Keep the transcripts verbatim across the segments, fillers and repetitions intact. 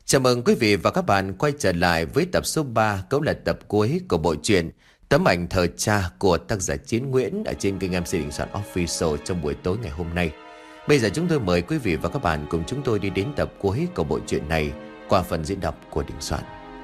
Chào mừng quý vị và các bạn quay trở lại với tập số ba, cũng là tập cuối của bộ truyện Tấm ảnh thờ cha của tác giả Chiến Nguyễn ở trên kênh em xê Đình Soạn Official trong buổi tối ngày hôm nay. Bây giờ chúng tôi mời quý vị và các bạn cùng chúng tôi đi đến tập cuối của bộ truyện này qua phần diễn đọc của Đình Soạn.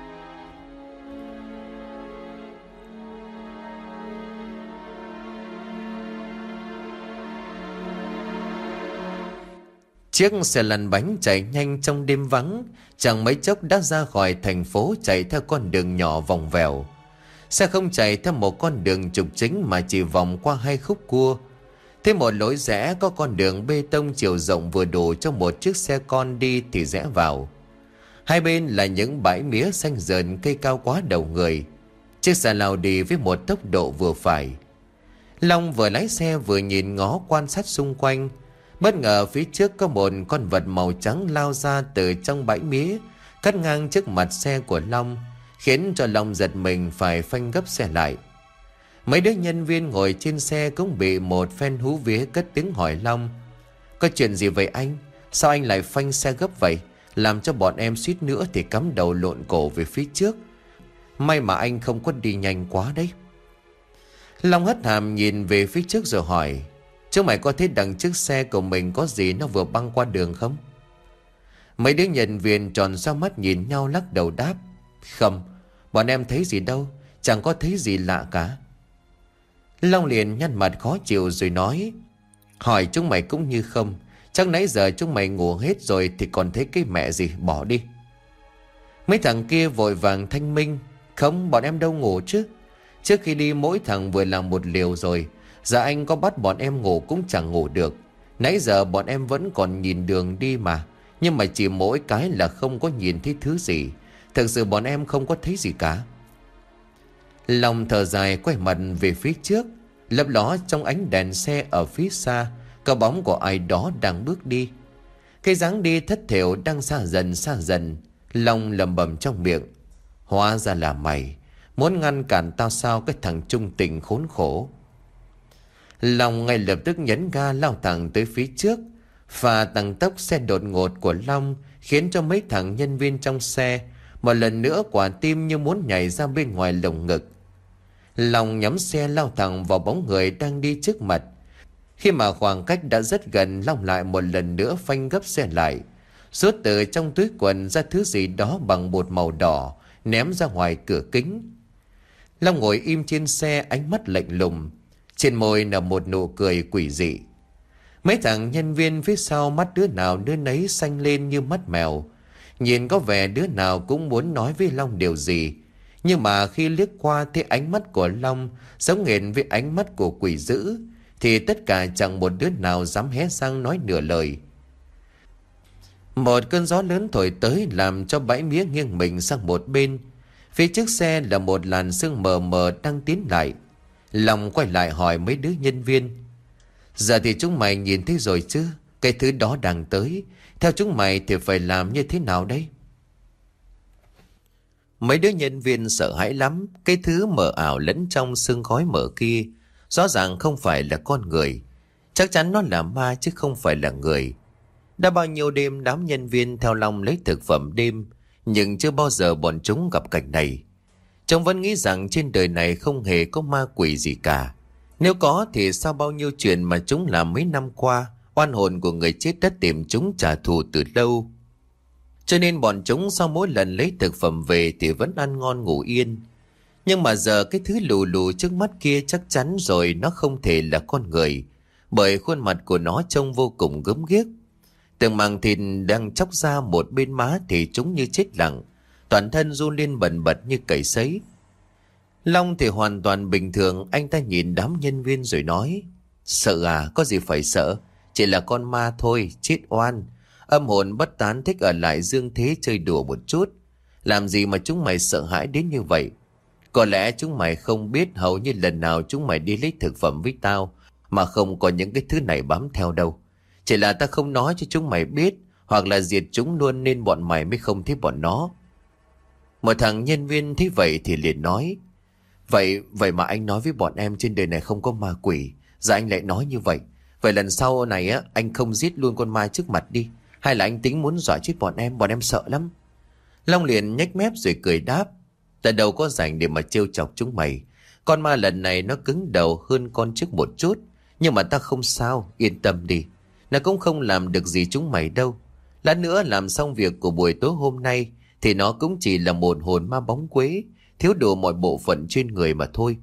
Chiếc xe lăn bánh chạy nhanh trong đêm vắng, chẳng mấy chốc đã ra khỏi thành phố, chạy theo con đường nhỏ vòng vèo. Xe không chạy theo một con đường trục chính mà chỉ vòng qua hai khúc cua. Thế một lối rẽ có con đường bê tông chiều rộng vừa đủ cho một chiếc xe con đi thì rẽ vào. Hai bên là những bãi mía xanh rờn, cây cao quá đầu người. Chiếc xe lao đi với một tốc độ vừa phải. Long vừa lái xe vừa nhìn ngó quan sát xung quanh. Bất ngờ phía trước có một con vật màu trắng lao ra từ trong bãi mía, cắt ngang trước mặt xe của Long, khiến cho Long giật mình phải phanh gấp xe lại. Mấy đứa nhân viên ngồi trên xe cũng bị một phen hú vía cất tiếng hỏi Long: "Có chuyện gì vậy anh? Sao anh lại phanh xe gấp vậy? Làm cho bọn em suýt nữa thì cắm đầu lộn cổ về phía trước. May mà anh không có đi nhanh quá đấy." Long hất hàm nhìn về phía trước rồi hỏi: "Chúng mày có thấy đằng trước xe của mình có gì nó vừa băng qua đường không?" Mấy đứa nhân viên tròn xoe mắt nhìn nhau lắc đầu đáp: "Không, bọn em thấy gì đâu, chẳng có thấy gì lạ cả." Long liền nhăn mặt khó chịu rồi nói: "Hỏi chúng mày cũng như không, chắc nãy giờ chúng mày ngủ hết rồi thì còn thấy cái mẹ gì, bỏ đi." Mấy thằng kia vội vàng thanh minh: "Không, bọn em đâu ngủ chứ. Trước khi đi mỗi thằng vừa làm một liều rồi. Giờ anh có bắt bọn em ngủ cũng chẳng ngủ được. Nãy giờ bọn em vẫn còn nhìn đường đi mà. Nhưng mà chỉ mỗi cái là không có nhìn thấy thứ gì. Thực sự bọn em không có thấy gì cả." Long thở dài quay mặt về phía trước. Lấp ló trong ánh đèn xe ở phía xa có bóng của ai đó đang bước đi. Cái dáng đi thất thểu đang xa dần xa dần. Long lẩm bẩm trong miệng: "Hóa ra là mày muốn ngăn cản tao sao, cái thằng trung tình khốn khổ." Long ngay lập tức nhấn ga lao thẳng tới phía trước. Và tăng tốc xe đột ngột của Long khiến cho mấy thằng nhân viên trong xe một lần nữa quả tim như muốn nhảy ra bên ngoài lồng ngực. Long nhắm xe lao thẳng vào bóng người đang đi trước mặt. Khi mà khoảng cách đã rất gần, Long lại một lần nữa phanh gấp xe lại, rút từ trong túi quần ra thứ gì đó bằng bột màu đỏ, ném ra ngoài cửa kính. Long ngồi im trên xe, ánh mắt lạnh lùng, trên môi là một nụ cười quỷ dị. Mấy thằng nhân viên phía sau mắt đứa nào đứa nấy xanh lên như mắt mèo. Nhìn có vẻ đứa nào cũng muốn nói với Long điều gì. Nhưng mà khi liếc qua thấy ánh mắt của Long giống hệt với ánh mắt của quỷ dữ, thì tất cả chẳng một đứa nào dám hé răng nói nửa lời. Một cơn gió lớn thổi tới làm cho bãi mía nghiêng mình sang một bên. Phía trước xe là một làn sương mờ mờ đang tiến lại. Long quay lại hỏi mấy đứa nhân viên: "Giờ thì chúng mày nhìn thấy rồi chứ? Cái thứ đó đang tới, theo chúng mày thì phải làm như thế nào đây?" Mấy đứa nhân viên sợ hãi lắm. Cái thứ mờ ảo lẫn trong sương khói mờ kia rõ ràng không phải là con người. Chắc chắn nó là ma chứ không phải là người. Đã bao nhiêu đêm đám nhân viên theo Long lấy thực phẩm đêm, nhưng chưa bao giờ bọn chúng gặp cảnh này. Chúng vẫn nghĩ rằng trên đời này không hề có ma quỷ gì cả. Nếu có thì sao bao nhiêu chuyện mà chúng làm mấy năm qua, oan hồn của người chết đã tìm chúng trả thù từ lâu. Cho nên bọn chúng sau mỗi lần lấy thực phẩm về thì vẫn ăn ngon ngủ yên. Nhưng mà giờ cái thứ lù lù trước mắt kia chắc chắn rồi nó không thể là con người, bởi khuôn mặt của nó trông vô cùng gớm ghiếc. Từng màng thịt đang chóc ra một bên má thì chúng như chết lặng, toàn thân run lên bần bật như cầy sấy. Long thì hoàn toàn bình thường, anh ta nhìn đám nhân viên rồi nói: "Sợ à, có gì phải sợ, chỉ là con ma thôi, chết oan. Âm hồn bất tán thích ở lại dương thế chơi đùa một chút. Làm gì mà chúng mày sợ hãi đến như vậy? Có lẽ chúng mày không biết hầu như lần nào chúng mày đi lấy thực phẩm với tao mà không có những cái thứ này bám theo đâu. Chỉ là ta không nói cho chúng mày biết, hoặc là diệt chúng luôn nên bọn mày mới không thấy bọn nó." Một thằng nhân viên thấy vậy thì liền nói: Vậy vậy mà anh nói với bọn em trên đời này không có ma quỷ, giờ anh lại nói như vậy. Vậy lần sau này á, anh không giết luôn con ma trước mặt đi, hay là anh tính muốn dọa chết bọn em? Bọn em sợ lắm." Long liền nhếch mép rồi cười đáp. Ta đâu có rảnh để mà trêu chọc chúng mày. Con ma lần này nó cứng đầu hơn con trước một chút. Nhưng mà ta không sao, yên tâm đi. Nó cũng không làm được gì chúng mày đâu. Lát nữa làm xong việc của buổi tối hôm nay thì nó cũng chỉ là một hồn ma bóng quế, thiếu đủ mọi bộ phận trên người mà thôi.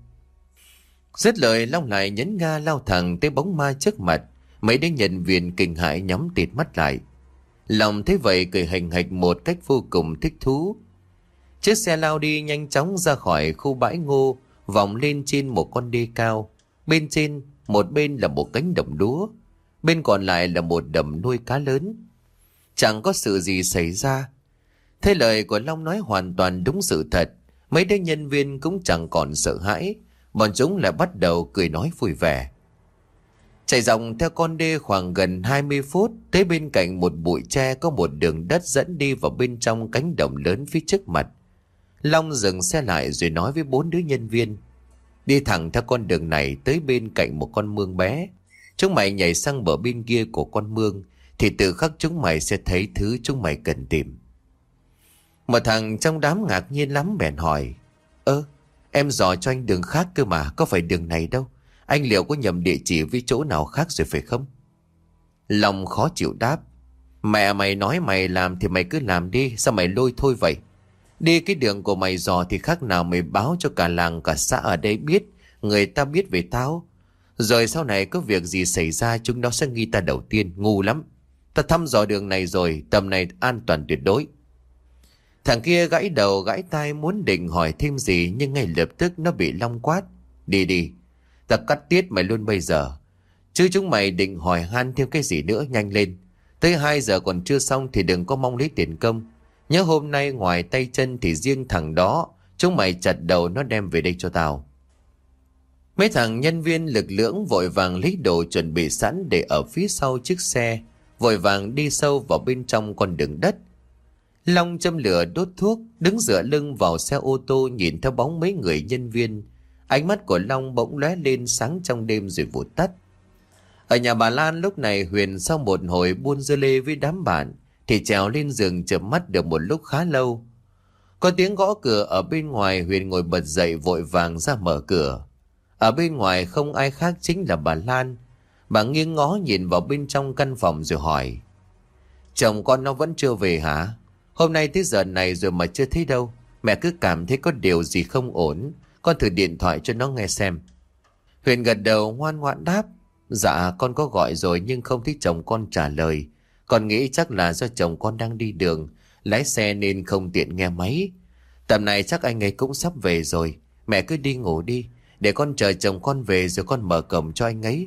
Dứt lời, Long lại nhấn ga lao thẳng tới bóng ma trước mặt. Mấy đứa nhân viên kinh hãi nhắm tịt mắt lại. Long thấy vậy cười hành hạch một cách vô cùng thích thú. Chiếc xe lao đi nhanh chóng ra khỏi khu bãi ngô, vòng lên trên một con đê cao. Bên trên, một bên là một cánh đồng lúa, bên còn lại là một đầm nuôi cá lớn. Chẳng có sự gì xảy ra. Thế lời của Long nói hoàn toàn đúng sự thật. Mấy đứa nhân viên cũng chẳng còn sợ hãi. Bọn chúng lại bắt đầu cười nói vui vẻ. Chạy dòng theo con đê khoảng gần hai mươi phút, tới bên cạnh một bụi tre có một đường đất dẫn đi vào bên trong cánh đồng lớn phía trước mặt. Long dừng xe lại rồi nói với bốn đứa nhân viên. Đi thẳng theo con đường này tới bên cạnh một con mương bé. Chúng mày nhảy sang bờ bên kia của con mương thì tự khắc chúng mày sẽ thấy thứ chúng mày cần tìm. Một thằng trong đám ngạc nhiên lắm bèn hỏi. Ơ, em dò cho anh đường khác cơ mà, có phải đường này đâu. Anh liệu có nhầm địa chỉ với chỗ nào khác rồi phải không? Long khó chịu đáp. Mẹ mày nói mày làm thì mày cứ làm đi, sao mày lôi thôi vậy? Đi cái đường của mày dò thì khác nào mày báo cho cả làng cả xã ở đây biết, người ta biết về tao. Rồi sau này có việc gì xảy ra chúng nó sẽ nghi ta đầu tiên, ngu lắm. Ta thăm dò đường này rồi, tầm này an toàn tuyệt đối. Thằng kia gãy đầu gãy tai muốn định hỏi thêm gì, nhưng ngay lập tức nó bị Long quát. Đi đi, ta cắt tiết mày luôn bây giờ. Chứ chúng mày định hỏi han thêm cái gì nữa, nhanh lên. Tới hai giờ còn chưa xong thì đừng có mong lấy tiền công. Nhớ hôm nay ngoài tay chân thì riêng thằng đó, chúng mày chặt đầu nó đem về đây cho tao. Mấy thằng nhân viên lực lưỡng vội vàng lấy đồ chuẩn bị sẵn để ở phía sau chiếc xe, vội vàng đi sâu vào bên trong con đường đất. Long châm lửa đốt thuốc, đứng dựa lưng vào xe ô tô nhìn theo bóng mấy người nhân viên. Ánh mắt của Long bỗng lóe lên sáng trong đêm rồi vụt tắt. Ở nhà bà Lan lúc này, Huyền sau một hồi buôn dưa lê với đám bạn thì trèo lên giường chợp mắt được một lúc khá lâu. Có tiếng gõ cửa ở bên ngoài, Huyền ngồi bật dậy vội vàng ra mở cửa. Ở bên ngoài không ai khác chính là bà Lan. Bà nghiêng ngó nhìn vào bên trong căn phòng rồi hỏi. Chồng con nó vẫn chưa về hả? Hôm nay tới giờ này rồi mà chưa thấy đâu. Mẹ cứ cảm thấy có điều gì không ổn. Con thử điện thoại cho nó nghe xem. Huyền gật đầu ngoan ngoãn đáp. Dạ con có gọi rồi nhưng không thấy chồng con trả lời. Con nghĩ chắc là do chồng con đang đi đường, lái xe nên không tiện nghe máy. Tầm này chắc anh ấy cũng sắp về rồi. Mẹ cứ đi ngủ đi, để con chờ chồng con về rồi con mở cổng cho anh ấy.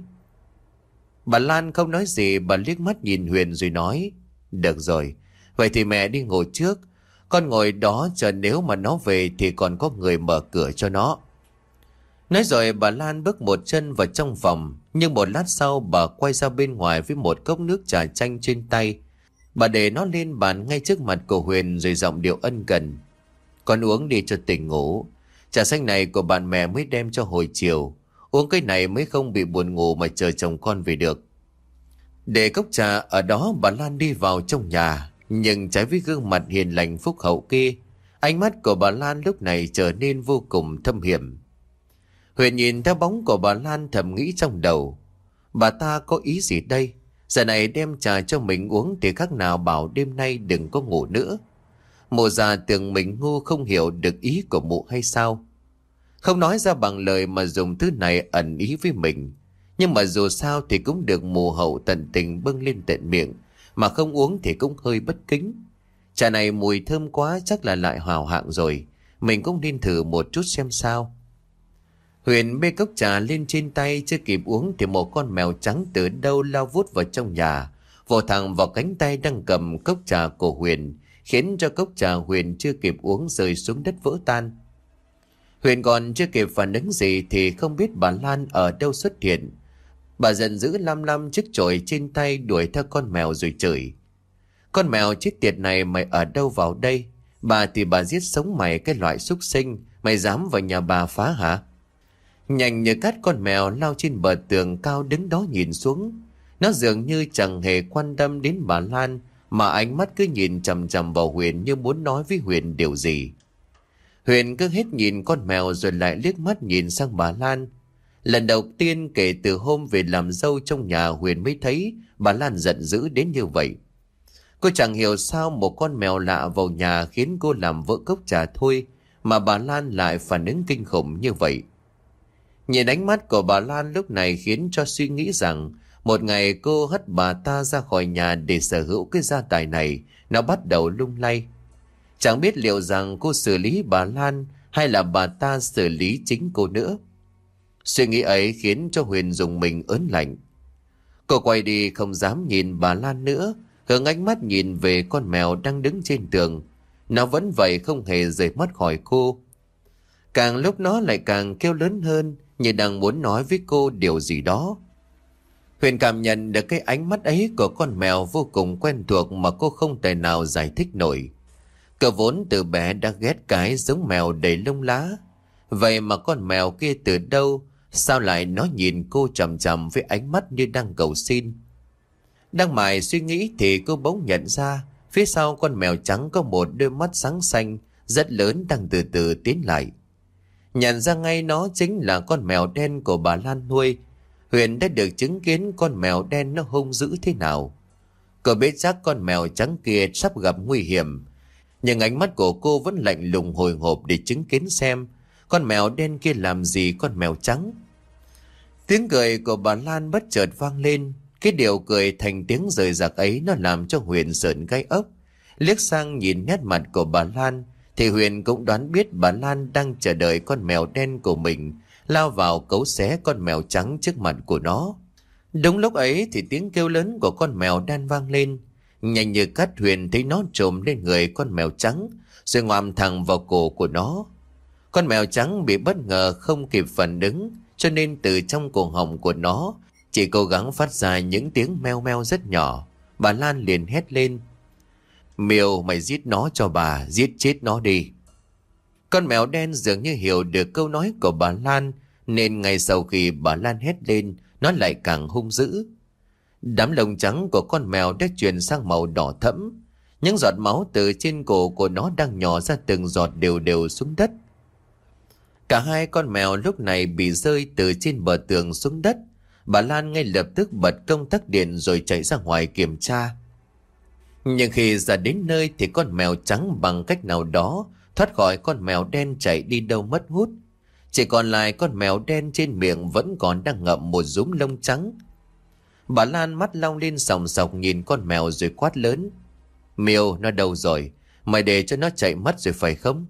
Bà Lan không nói gì, bà liếc mắt nhìn Huyền rồi nói. Được rồi, vậy thì mẹ đi ngủ trước. Con ngồi đó chờ, nếu mà nó về thì còn có người mở cửa cho nó. Nói rồi bà Lan bước một chân vào trong phòng. Nhưng một lát sau bà quay ra bên ngoài với một cốc nước trà chanh trên tay. Bà để nó lên bàn ngay trước mặt của Huyền rồi giọng điệu ân cần. Con uống đi cho tỉnh ngủ. Trà xanh này của bạn mẹ mới đem cho hồi chiều. Uống cái này mới không bị buồn ngủ mà chờ chồng con về được. Để cốc trà ở đó, bà Lan đi vào trong nhà. Nhưng trái với gương mặt hiền lành phúc hậu kia, ánh mắt của bà Lan lúc này trở nên vô cùng thâm hiểm. Huyền nhìn theo bóng của bà Lan thầm nghĩ trong đầu. Bà ta có ý gì đây? Giờ này đem trà cho mình uống thì khác nào bảo đêm nay đừng có ngủ nữa. Mụ già tưởng mình ngu không hiểu được ý của mụ hay sao? Không nói ra bằng lời mà dùng thứ này ẩn ý với mình. Nhưng mà dù sao thì cũng được mụ hậu tận tình bưng lên tận miệng. Mà không uống thì cũng hơi bất kính. Trà này mùi thơm quá, chắc là lại hào hạng rồi. Mình cũng nên thử một chút xem sao. Huyền bê cốc trà lên trên tay, chưa kịp uống thì một con mèo trắng từ đâu lao vút vào trong nhà, vồ thẳng vào cánh tay đang cầm cốc trà của Huyền, khiến cho cốc trà Huyền chưa kịp uống rơi xuống đất vỡ tan. Huyền còn chưa kịp phản ứng gì thì không biết bà Lan ở đâu xuất hiện. Bà giận dữ lăm lăm chiếc chổi trên tay đuổi theo con mèo rồi chửi. Con mèo chết tiệt này, mày ở đâu vào đây? Bà thì bà giết sống mày, cái loại súc sinh, mày dám vào nhà bà phá hả? Nhanh như cắt, con mèo lao trên bờ tường cao đứng đó nhìn xuống. Nó dường như chẳng hề quan tâm đến bà Lan mà ánh mắt cứ nhìn chằm chằm vào Huyền như muốn nói với Huyền điều gì. Huyền cứ hết nhìn con mèo rồi lại liếc mắt nhìn sang bà Lan. Lần đầu tiên kể từ hôm về làm dâu trong nhà, Huyền mới thấy bà Lan giận dữ đến như vậy. Cô chẳng hiểu sao một con mèo lạ vào nhà khiến cô làm vỡ cốc trà thôi mà bà Lan lại phản ứng kinh khủng như vậy. Nhìn ánh mắt của bà Lan lúc này khiến cho suy nghĩ rằng một ngày cô hất bà ta ra khỏi nhà để sở hữu cái gia tài này, nó bắt đầu lung lay. Chẳng biết liệu rằng cô xử lý bà Lan hay là bà ta xử lý chính cô nữa. Suy nghĩ ấy khiến cho Huyền dùng mình ớn lạnh. Cô quay đi không dám nhìn bà Lan nữa, hướng ánh mắt nhìn về con mèo đang đứng trên tường. Nó vẫn vậy không hề rời mắt khỏi cô. Càng lúc nó lại càng kêu lớn hơn, như đang muốn nói với cô điều gì đó. Huyền cảm nhận được cái ánh mắt ấy của con mèo vô cùng quen thuộc mà cô không thể nào giải thích nổi. Cậu vốn từ bé đã ghét cái giống mèo đầy lông lá. Vậy mà con mèo kia từ đâu, sao lại nó nhìn cô chằm chằm với ánh mắt như đang cầu xin. Đang mải suy nghĩ thì cô bỗng nhận ra phía sau con mèo trắng có một đôi mắt sáng xanh rất lớn đang từ từ tiến lại. Nhận ra ngay nó chính là con mèo đen của bà Lan nuôi. Huyền đã được chứng kiến con mèo đen nó hung dữ thế nào. Cô biết chắc con mèo trắng kia sắp gặp nguy hiểm, nhưng ánh mắt của cô vẫn lạnh lùng hồi hộp để chứng kiến xem con mèo đen kia làm gì con mèo trắng. Tiếng cười của bà Lan bất chợt vang lên. Cái điệu cười thành tiếng rời rạc ấy nó làm cho Huyền sởn gai ốc. Liếc sang nhìn nét mặt của bà Lan thì Huyền cũng đoán biết bà Lan đang chờ đợi con mèo đen của mình lao vào cấu xé con mèo trắng trước mặt của nó. Đúng lúc ấy thì tiếng kêu lớn của con mèo đen vang lên. Nhanh như cắt, Huyền thấy nó trồm lên người con mèo trắng rồi ngoạm thẳng vào cổ của nó. Con mèo trắng bị bất ngờ không kịp phản ứng, cho nên từ trong cổ họng của nó chỉ cố gắng phát ra những tiếng meo meo rất nhỏ. Bà Lan liền hét lên: "Miêu, mày giết nó cho bà, giết chết nó đi." Con mèo đen dường như hiểu được câu nói của bà Lan, nên ngay sau khi bà Lan hét lên, nó lại càng hung dữ. Đám lông trắng của con mèo đã chuyển sang màu đỏ thẫm. Những giọt máu từ trên cổ của nó đang nhỏ ra từng giọt đều đều xuống đất. Cả hai con mèo lúc này bị rơi từ trên bờ tường xuống đất. Bà Lan ngay lập tức bật công tắc điện rồi chạy ra ngoài kiểm tra. Nhưng khi ra đến nơi thì con mèo trắng bằng cách nào đó thoát khỏi con mèo đen chạy đi đâu mất hút. Chỉ còn lại con mèo đen trên miệng vẫn còn đang ngậm một dúm lông trắng. Bà Lan mắt long lên sòng sọc nhìn con mèo rồi quát lớn: "Miêu, nó đâu rồi? Mày để cho nó chạy mất rồi phải không?"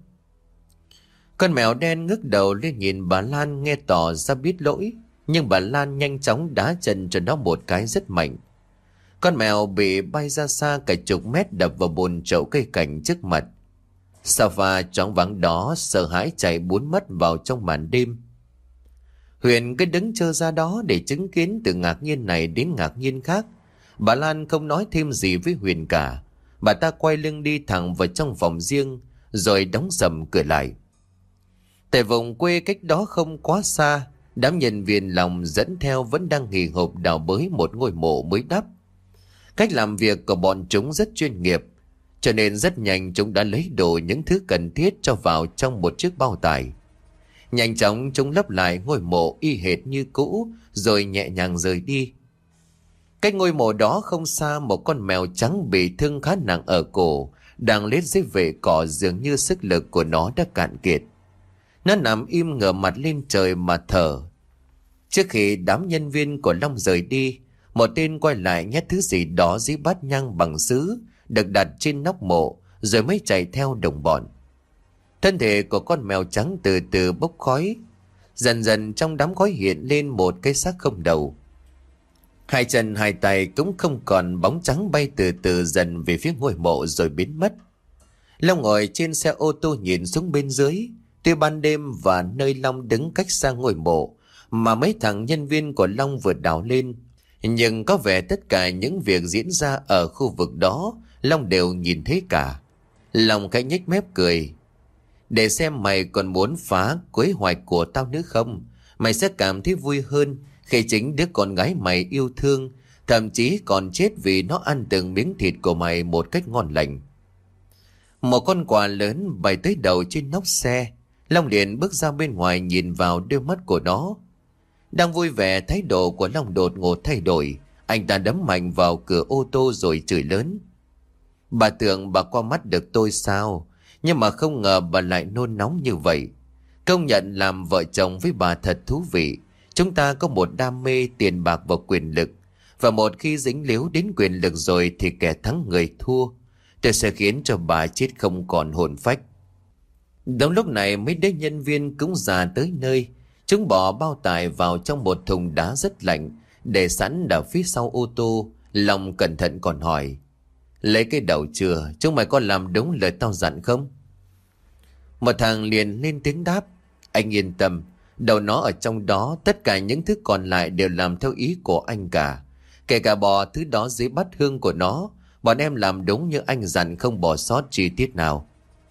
Con mèo đen ngước đầu lên nhìn bà Lan, nghe tỏ ra biết lỗi. Nhưng bà Lan nhanh chóng đá chân cho nó một cái rất mạnh. Con mèo bị bay ra xa cả chục mét, đập vào bồn chậu cây cảnh trước mặt. Safa choáng váng đó sợ hãi chạy bốn mất vào trong màn đêm. Huyền cứ đứng chờ ra đó để chứng kiến từ ngạc nhiên này đến ngạc nhiên khác. Bà Lan không nói thêm gì với Huyền cả. Bà ta quay lưng đi thẳng vào trong phòng riêng rồi đóng sầm cửa lại. Tại vùng quê cách đó không quá xa, đám nhân viên lòng dẫn theo vẫn đang hì hục đào bới một ngôi mộ mới đắp. Cách làm việc của bọn chúng rất chuyên nghiệp, cho nên rất nhanh chúng đã lấy đồ những thứ cần thiết cho vào trong một chiếc bao tải. Nhanh chóng chúng lấp lại ngôi mộ y hệt như cũ rồi nhẹ nhàng rời đi. Cách ngôi mộ đó không xa, một con mèo trắng bị thương khá nặng ở cổ đang lết dưới vệ cỏ, dường như sức lực của nó đã cạn kiệt. Nó nằm im ngửa mặt lên trời mà thở. Trước khi đám nhân viên của Long rời đi, một tên quay lại nhét thứ gì đó dưới bát nhang bằng sứ được đặt trên nóc mộ rồi mới chạy theo đồng bọn. Thân thể của con mèo trắng từ từ bốc khói. Dần dần trong đám khói hiện lên một cái xác không đầu. Hai chân hai tay cũng không còn, bóng trắng bay từ từ dần về phía ngôi mộ rồi biến mất. Long ngồi trên xe ô tô nhìn xuống bên dưới. Tuy ban đêm và nơi Long đứng cách xa ngôi mộ mà mấy thằng nhân viên của Long vừa đào lên, nhưng có vẻ tất cả những việc diễn ra ở khu vực đó Long đều nhìn thấy cả. Long khẽ nhếch mép cười: "Để xem mày còn muốn phá kế hoạch của tao nữa không? Mày sẽ cảm thấy vui hơn khi chính đứa con gái mày yêu thương thậm chí còn chết vì nó ăn từng miếng thịt của mày một cách ngon lành. Một con quạ lớn bay tới đầu trên nóc xe. Long liền bước ra bên ngoài nhìn vào đôi mắt của nó. Đang vui vẻ, thái độ của Long đột ngột thay đổi. Anh ta đấm mạnh vào cửa ô tô rồi chửi lớn: "Bà tưởng bà qua mắt được tôi sao? Nhưng mà không ngờ bà lại nôn nóng như vậy. Công nhận làm vợ chồng với bà thật thú vị. Chúng ta có một đam mê tiền bạc và quyền lực. Và một khi dính líu đến quyền lực rồi thì kẻ thắng người thua. Tôi sẽ khiến cho bà chết không còn hồn phách." Đúng lúc này mấy đứa nhân viên cũng già tới nơi. Chúng bỏ bao tải vào trong một thùng đá rất lạnh để sẵn ở phía sau ô tô. Long cẩn thận còn hỏi: "Lấy cái đầu chưa? Chúng mày có làm đúng lời tao dặn không?" Một thằng liền lên tiếng đáp: "Anh yên tâm, đầu nó ở trong đó. Tất cả những thứ còn lại đều làm theo ý của anh cả. Kể cả bỏ thứ đó dưới bát hương của nó. Bọn em làm đúng như anh dặn, không bỏ sót chi tiết nào."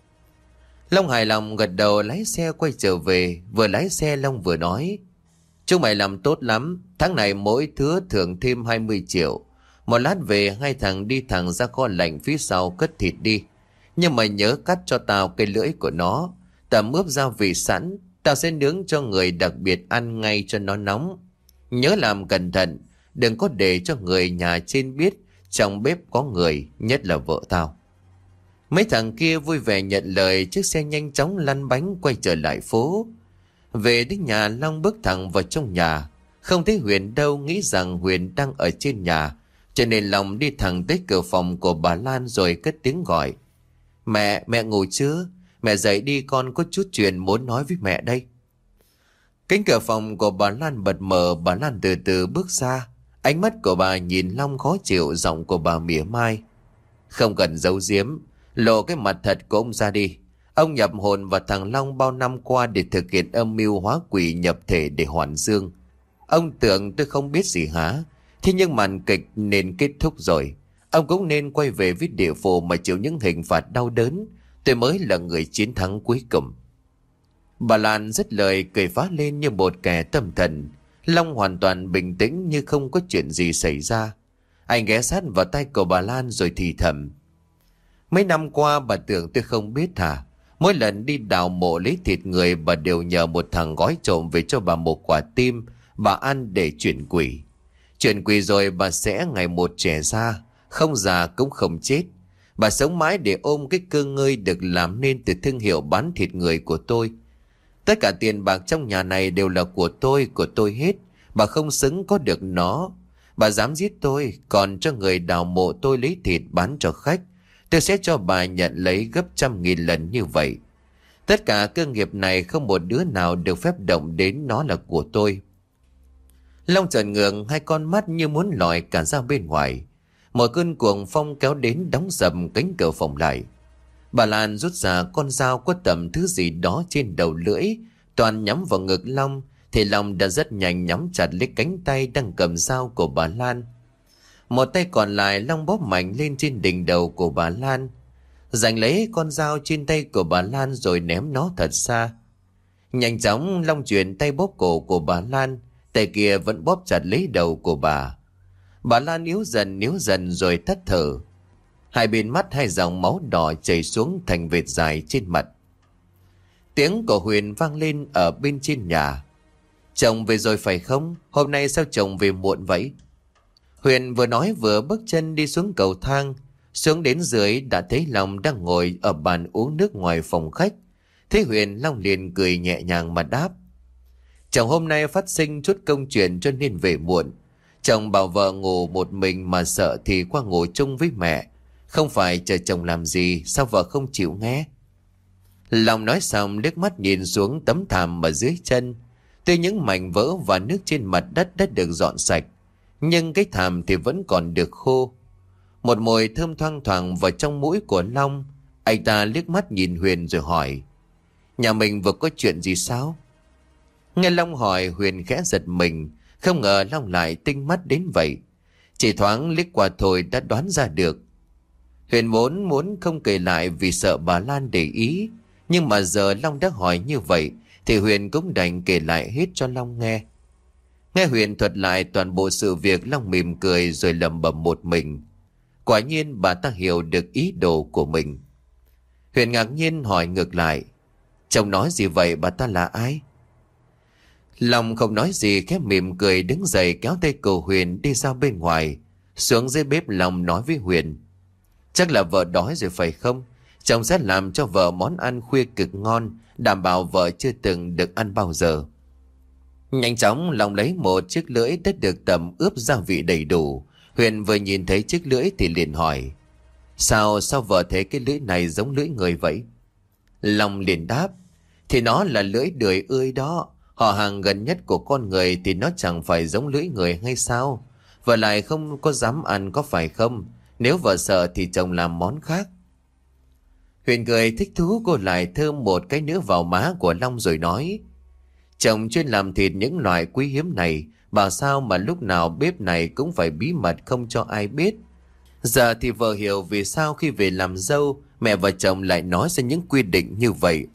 Long hài lòng gật đầu lái xe quay trở về. Vừa lái xe Long vừa nói: "Chúng mày làm tốt lắm. Tháng này mỗi thứ thưởng thêm hai mươi triệu. Một lát về hai thằng đi thẳng ra kho lạnh phía sau cất thịt đi. Nhưng mày nhớ cắt cho tao cái lưỡi của nó. Tầm ướp gia vị sẵn. Tao sẽ nướng cho người đặc biệt ăn ngay cho nó nóng. Nhớ làm cẩn thận. Đừng có để cho người nhà trên biết trong bếp có người, nhất là vợ tao." Mấy thằng kia vui vẻ nhận lời. Chiếc xe nhanh chóng lăn bánh quay trở lại phố. Về đến nhà, Long bước thẳng vào trong nhà. Không thấy Huyền đâu, nghĩ rằng Huyền đang ở trên nhà, cho nên Long đi thẳng tới cửa phòng của bà Lan rồi cất tiếng gọi: "Mẹ, mẹ ngủ chưa? Mẹ dậy đi, con có chút chuyện muốn nói với mẹ đây." Cánh cửa phòng của bà Lan bật mở. Bà Lan từ từ bước ra. Ánh mắt của bà nhìn Long khó chịu, giọng của bà mỉa mai: "Không cần giấu giếm, lộ cái mặt thật của ông ra đi. Ông nhập hồn vào thằng Long bao năm qua để thực hiện âm mưu hóa quỷ nhập thể để hoàn dương. Ông tưởng tôi không biết gì hả? Thế nhưng màn kịch nên kết thúc rồi. Ông cũng nên quay về với địa phủ mà chịu những hình phạt đau đớn. Tôi mới là người chiến thắng cuối cùng." Bà Lan dứt lời cười phá lên như một kẻ tâm thần. Long hoàn toàn bình tĩnh như không có chuyện gì xảy ra. Anh ghé sát vào tay của bà Lan rồi thì thầm: "Mấy năm qua bà tưởng tôi không biết hả? Mỗi lần đi đào mộ lấy thịt người, bà đều nhờ một thằng gói trộm về cho bà một quả tim, bà ăn để chuyển quỷ. Chuyển quỷ rồi bà sẽ ngày một trẻ ra, không già cũng không chết. Bà sống mãi để ôm cái cơ ngơi được làm nên từ thương hiệu bán thịt người của tôi. Tất cả tiền bạc trong nhà này đều là của tôi, của tôi hết. Bà không xứng có được nó. Bà dám giết tôi, còn cho người đào mộ tôi lấy thịt bán cho khách, tôi sẽ cho bà nhận lấy gấp trăm nghìn lần như vậy. Tất cả cơ nghiệp này không một đứa nào được phép động đến nó là của tôi." Long trợn ngược, hai con mắt như muốn lòi cả ra bên ngoài. Một cơn cuồng phong kéo đến đóng sầm cánh cửa phòng lại. Bà Lan rút ra con dao có tầm thứ gì đó trên đầu lưỡi, toàn nhắm vào ngực Long, thì Long đã rất nhanh nhắm chặt lấy cánh tay đang cầm dao của bà Lan. Một tay còn lại Long bóp mạnh lên trên đỉnh đầu của bà Lan, giành lấy con dao trên tay của bà Lan rồi ném nó thật xa. Nhanh chóng Long chuyển tay bóp cổ của bà Lan, tay kia vẫn bóp chặt lấy đầu của bà. Bà Lan yếu dần yếu dần rồi tắt thở. Hai bên mắt hai dòng máu đỏ chảy xuống thành vệt dài trên mặt. Tiếng của Huyền vang lên ở bên trên nhà: "Chồng về rồi phải không? Hôm nay sao chồng về muộn vậy?" Huyền vừa nói vừa bước chân đi xuống cầu thang. Xuống đến dưới đã thấy Long đang ngồi ở bàn uống nước ngoài phòng khách. Thấy Huyền, Long liền cười nhẹ nhàng mà đáp: "Chồng hôm nay phát sinh chút công chuyện cho nên về muộn. Chồng bảo vợ ngủ một mình mà sợ thì qua ngủ chung với mẹ. Không phải chờ chồng làm gì, sao vợ không chịu nghe?" Long nói xong liếc mắt nhìn xuống tấm thảm ở dưới chân. Tuy những mảnh vỡ và nước trên mặt đất đã được dọn sạch, nhưng cái thảm thì vẫn còn được khô. Một mùi thơm thoang thoảng vào trong mũi của Long. Anh ta liếc mắt nhìn Huyền rồi hỏi: "Nhà mình vừa có chuyện gì sao?" Nghe Long hỏi, Huyền khẽ giật mình, không ngờ Long lại tinh mắt đến vậy. Chỉ thoáng liếc qua thôi đã đoán ra được. Huyền vốn muốn không kể lại vì sợ bà Lan để ý, nhưng mà giờ Long đã hỏi như vậy thì Huyền cũng đành kể lại hết cho Long nghe. Nghe Huyền thuật lại toàn bộ sự việc, Long mỉm cười rồi lẩm bẩm một mình. Quả nhiên bà ta hiểu được ý đồ của mình. Huyền ngạc nhiên hỏi ngược lại, chồng nói gì vậy, bà ta là ai? Long không nói gì, khẽ mỉm cười đứng dậy kéo tay cô Huyền đi ra bên ngoài. Xuống dưới bếp, Long nói với Huyền, chắc là vợ đói rồi phải không? Chồng sẽ làm cho vợ món ăn khuya cực ngon, đảm bảo vợ chưa từng được ăn bao giờ. Nhanh chóng Long lấy một chiếc lưỡi đã được tẩm ướp gia vị đầy đủ. Huyền vừa nhìn thấy chiếc lưỡi thì liền hỏi, Sao sao vợ thấy cái lưỡi này giống lưỡi người vậy? Long liền đáp, thì nó là lưỡi đười ươi đó. Họ hàng gần nhất của con người thì nó chẳng phải giống lưỡi người hay sao? Vợ lại không có dám ăn có phải không? Nếu vợ sợ thì chồng làm món khác. Huyền cười thích thú, cô lại thơm một cái nữa vào má của Long rồi nói, chồng chuyên làm thịt những loại quý hiếm này, bảo sao mà lúc nào bếp này cũng phải bí mật không cho ai biết. Giờ thì vợ hiểu vì sao khi về làm dâu, mẹ và chồng lại nói ra những quy định như vậy.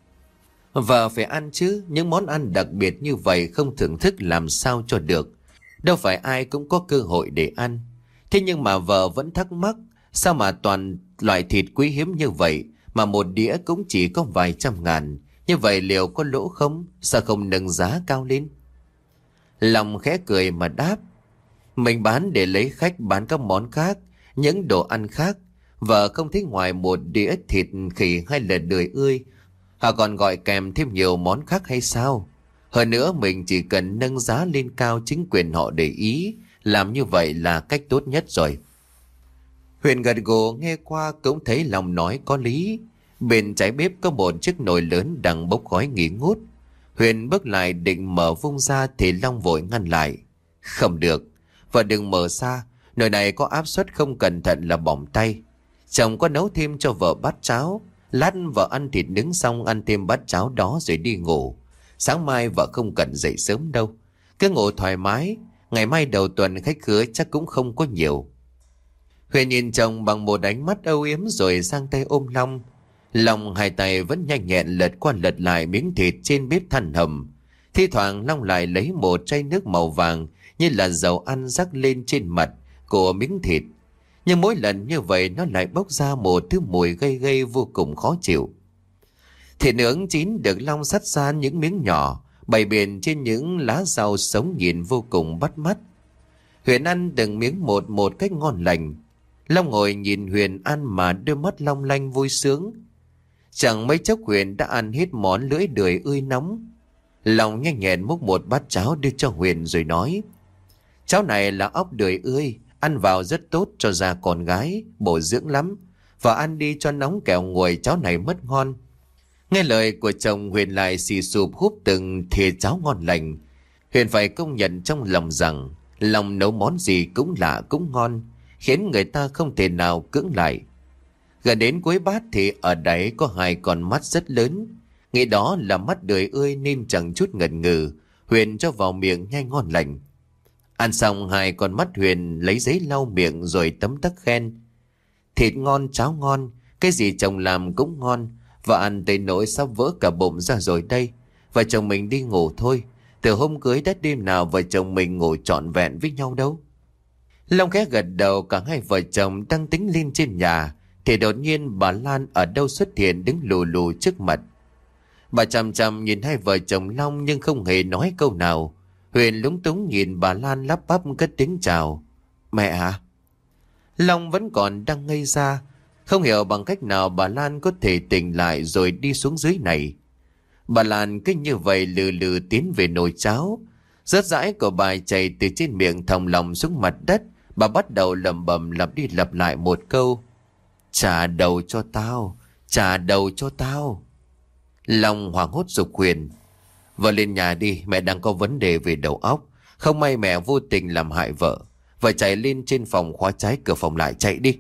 Vợ phải ăn chứ, những món ăn đặc biệt như vậy không thưởng thức làm sao cho được. Đâu phải ai cũng có cơ hội để ăn. Thế nhưng mà vợ vẫn thắc mắc, sao mà toàn loại thịt quý hiếm như vậy mà một đĩa cũng chỉ có vài trăm ngàn. Như vậy liệu có lỗ không? Sao không nâng giá cao lên? Long khẽ cười mà đáp, mình bán để lấy khách, bán các món khác, những đồ ăn khác. Vợ không thích ngoài một đĩa thịt khỉ hay là đười ươi, họ còn gọi kèm thêm nhiều món khác hay sao? Hơn nữa mình chỉ cần nâng giá lên cao, chính quyền họ để ý, làm như vậy là cách tốt nhất rồi. Huyền gật gù nghe qua cũng thấy Long nói có lý. Bên trái bếp có một chiếc nồi lớn đang bốc khói nghi ngút. Huyền bước lại định mở vung ra thì Long vội ngăn lại. Không được, vợ đừng mở ra, nồi này có áp suất, không cẩn thận là bỏng tay. Chồng có nấu thêm cho vợ bát cháo, lát vợ ăn thịt nướng xong ăn thêm bát cháo đó rồi đi ngủ. Sáng mai vợ không cần dậy sớm đâu, cứ ngủ thoải mái, ngày mai đầu tuần khách khứa chắc cũng không có nhiều. Huyền nhìn chồng bằng một ánh mắt âu yếm rồi sang tay ôm Long. Long hai tay vẫn nhanh nhẹn lật qua lật lại miếng thịt trên bếp than hầm. Thi thoảng Long lại lấy một chai nước màu vàng như là dầu ăn rắc lên trên mặt của miếng thịt. Nhưng mỗi lần như vậy nó lại bốc ra một thứ mùi gây gây vô cùng khó chịu. Thịt nướng chín được Long xắt ra những miếng nhỏ, bày biện trên những lá rau sống nhìn vô cùng bắt mắt. Huyền ăn từng miếng một một cách ngon lành. Long ngồi nhìn Huyền ăn mà đôi mắt long lanh vui sướng. Chẳng mấy chốc Huyền đã ăn hết món lưỡi đười ươi nóng. Long nhanh nhẹn múc một bát cháo đưa cho Huyền rồi nói, cháo này là ốc đười ươi, ăn vào rất tốt cho da con gái, bổ dưỡng lắm. Và ăn đi cho nóng kẻo nguội cháo này mất ngon. Nghe lời của chồng, Huyền lại xì sụp húp từng thìa cháo ngon lành. Huyền phải công nhận trong lòng rằng Long nấu món gì cũng lạ cũng ngon, khiến người ta không thể nào cưỡng lại. Gần đến cuối bát thì ở đáy có hai con mắt rất lớn. Nghĩ đó là mắt đười ươi nên chẳng chút ngần ngừ, Huyền cho vào miệng nhai ngon lành. Ăn xong hai con mắt, Huyền lấy giấy lau miệng rồi tấm tắc khen, thịt ngon, cháo ngon, cái gì chồng làm cũng ngon. Và ăn tới nỗi sắp vỡ cả bụng ra rồi đây. Vợ chồng mình đi ngủ thôi, từ hôm cưới đến đêm nào vợ chồng mình ngủ trọn vẹn với nhau đâu. Long khẽ gật đầu. Cả hai vợ chồng đang tính lên trên nhà thì đột nhiên bà Lan ở đâu xuất hiện, đứng lù lù trước mặt. Bà chằm chằm nhìn hai vợ chồng Long nhưng không hề nói câu nào. Huyền lúng túng nhìn bà Lan lắp bắp cất tiếng chào. Mẹ à? Long vẫn còn đang ngây ra, không hiểu bằng cách nào bà Lan có thể tỉnh lại rồi đi xuống dưới này. Bà Lan cứ như vậy lừ lừ tiến về nồi cháo. Rớt rãi của bà chảy từ trên miệng thòng lòng xuống mặt đất. Bà bắt đầu lẩm bẩm lặp đi lặp lại một câu, trả đầu cho tao, trả đầu cho tao. Long hoảng hốt giục Huyền, vợ lên nhà đi, mẹ đang có vấn đề về đầu óc. Không may mẹ vô tình làm hại vợ. Vợ chạy lên trên phòng khóa trái cửa phòng lại, chạy đi.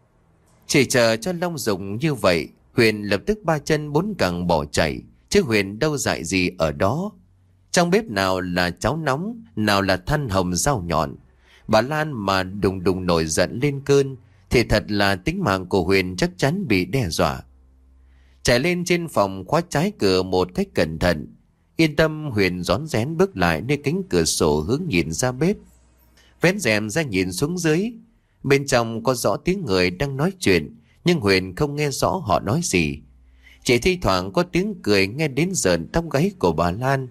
Chỉ chờ cho Long dùng như vậy, Huyền lập tức ba chân bốn cẳng bỏ chạy. Chứ Huyền đâu dại gì ở đó. Trong bếp nào là cháo nóng, nào là than hồng dao nhọn. Bà Lan mà đùng đùng nổi giận lên cơn thì thật là tính mạng của Huyền chắc chắn bị đe dọa. Chạy lên trên phòng khóa trái cửa một cách cẩn thận. Yên tâm, Huyền rón rén bước lại nơi cánh cửa sổ hướng nhìn ra bếp. Vén rèm ra nhìn xuống dưới. Bên trong có rõ tiếng người đang nói chuyện, nhưng Huyền không nghe rõ họ nói gì. Chỉ thi thoảng có tiếng cười nghe đến rợn tóc gáy của bà Lan.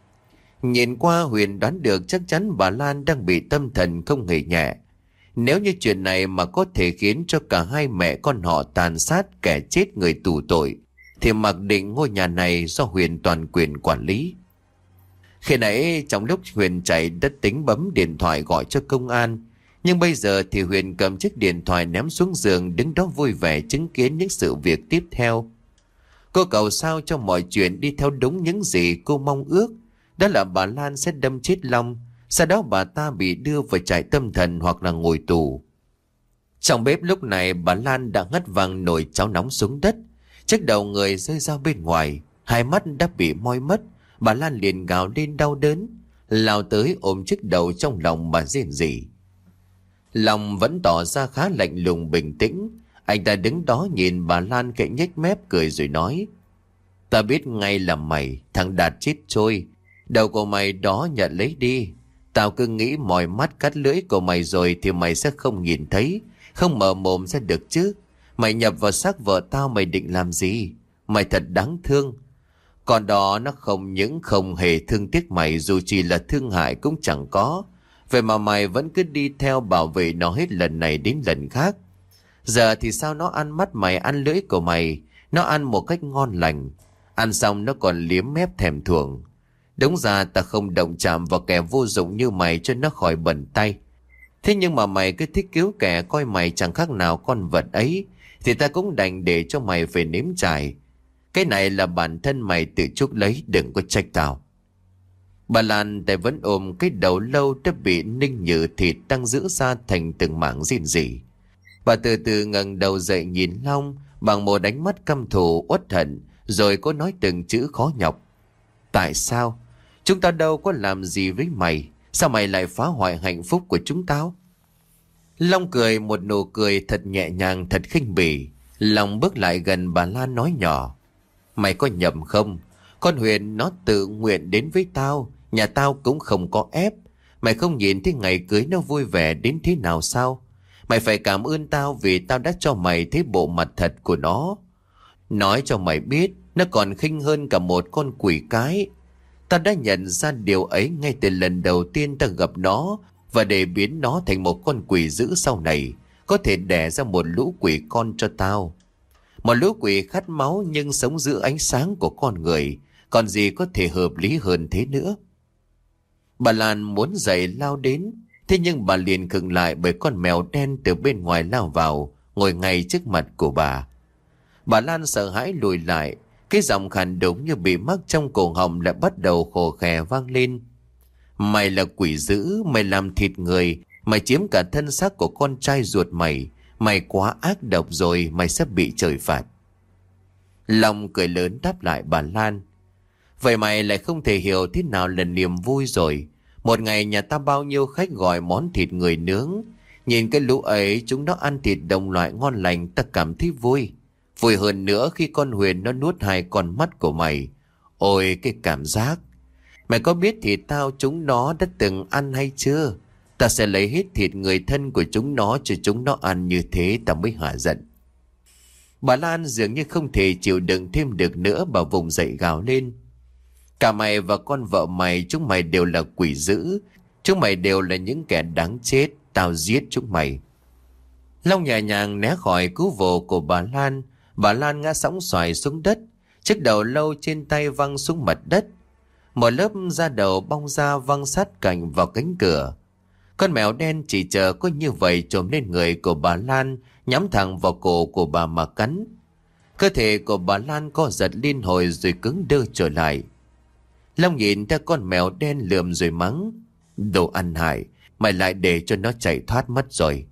Nhìn qua Huyền đoán được chắc chắn bà Lan đang bị tâm thần không hề nhẹ. Nếu như chuyện này mà có thể khiến cho cả hai mẹ con họ tàn sát kẻ chết người tù tội, thì mặc định ngôi nhà này do Huyền toàn quyền quản lý. Khi nãy trong lúc Huyền chạy đất tính bấm điện thoại gọi cho công an, nhưng bây giờ thì Huyền cầm chiếc điện thoại ném xuống giường, đứng đó vui vẻ chứng kiến những sự việc tiếp theo. Cô cầu sao cho mọi chuyện đi theo đúng những gì cô mong ước, đó là bà Lan sẽ đâm chết Long, sau đó bà ta bị đưa vào trại tâm thần hoặc là ngồi tù. Trong bếp lúc này bà Lan đã ngất văng nồi cháo nóng xuống đất, chiếc đầu người rơi ra bên ngoài, hai mắt đã bị moi mất. Bà Lan liền gào lên đau đớn, lao tới ôm chiếc đầu trong lòng bà rên rỉ. Long vẫn tỏ ra khá lạnh lùng bình tĩnh. Anh ta đứng đó nhìn bà Lan khẽ nhếch mép cười rồi nói: "Ta biết ngay là mày, thằng Đạt chết trôi. Đầu của mày đó nhận lấy đi. Tao cứ nghĩ mỏi mắt cắt lưỡi của mày rồi thì mày sẽ không nhìn thấy, không mở mồm ra được chứ. Mày nhập vào xác vợ tao mày định làm gì? Mày thật đáng thương. Còn đó nó không những không hề thương tiếc mày, dù chỉ là thương hại cũng chẳng có. Vậy mà mày vẫn cứ đi theo bảo vệ nó hết lần này đến lần khác. Giờ thì sao nó ăn mắt mày, ăn lưỡi của mày. Nó ăn một cách ngon lành. Ăn xong nó còn liếm mép thèm thuồng. Đúng ra ta không động chạm vào kẻ vô dụng như mày cho nó khỏi bẩn tay. Thế nhưng mà mày cứ thích cứu kẻ coi mày chẳng khác nào con vật ấy, thì ta cũng đành để cho mày phải nếm trải. Cái này là bản thân mày tự chuốc lấy, đừng có trách tao." Bà Lan tay vẫn ôm cái đầu lâu đã bị ninh như thịt đang giữ ra thành từng mảng rên rỉ. Bà từ từ ngẩng đầu dậy nhìn Long bằng một ánh mắt căm thù uất hận, rồi cô nói từng chữ khó nhọc: "Tại sao? Chúng ta đâu có làm gì với mày, sao mày lại phá hoại hạnh phúc của chúng tao?" Long cười một nụ cười thật nhẹ nhàng, thật khinh bỉ. Long bước lại gần bà Lan nói nhỏ: "Mày có nhầm không? Con Huyền nó tự nguyện đến với tao, nhà tao cũng không có ép. Mày không nhìn thấy ngày cưới nó vui vẻ đến thế nào sao? Mày phải cảm ơn tao vì tao đã cho mày thấy bộ mặt thật của nó. Nói cho mày biết, nó còn khinh hơn cả một con quỷ cái. Ta đã nhận ra điều ấy ngay từ lần đầu tiên ta gặp nó, và để biến nó thành một con quỷ dữ sau này, có thể đẻ ra một lũ quỷ con cho tao. Một lũ quỷ khát máu nhưng sống giữa ánh sáng của con người, còn gì có thể hợp lý hơn thế nữa." Bà Lan muốn dậy lao đến, thế nhưng bà liền khựng lại bởi con mèo đen từ bên ngoài lao vào, ngồi ngay trước mặt của bà. Bà Lan sợ hãi lùi lại, cái giọng khàn đống như bị mắc trong cổ họng lại bắt đầu khò khè vang lên: "Mày là quỷ dữ, mày làm thịt người, mày chiếm cả thân xác của con trai ruột mày. Mày quá ác độc rồi, mày sẽ bị trời phạt." Long cười lớn đáp lại bà Lan: "Vậy mày lại không thể hiểu thế nào là niềm vui rồi. Một ngày nhà ta bao nhiêu khách gọi món thịt người nướng. Nhìn cái lũ ấy chúng nó ăn thịt đồng loại ngon lành, ta cảm thấy vui. Vui hơn nữa khi con Huyền nó nuốt hai con mắt của mày. Ôi cái cảm giác. Mày có biết thịt tao chúng nó đã từng ăn hay chưa? Ta sẽ lấy hết thịt người thân của chúng nó cho chúng nó ăn, như thế ta mới hả giận." Bà Lan dường như không thể chịu đựng thêm được nữa, bà vùng dậy gào lên: "Cả mày và con vợ mày, chúng mày đều là quỷ dữ. Chúng mày đều là những kẻ đáng chết. Tao giết chúng mày." Long nhẹ nhàng né khỏi cú vồ của bà Lan. Bà Lan ngã sóng xoài xuống đất, chiếc đầu lâu trên tay văng xuống mặt đất. Một lớp da đầu bong ra văng sát cạnh vào cánh cửa. Con mèo đen chỉ chờ có như vậy trồm lên người của bà Lan, nhắm thẳng vào cổ của bà mà cắn. Cơ thể của bà Lan co giật liên hồi rồi cứng đơ trở lại. Long nhìn theo con mèo đen lườm rồi mắng: "Đồ ăn hại, mày lại để cho nó chạy thoát mất rồi."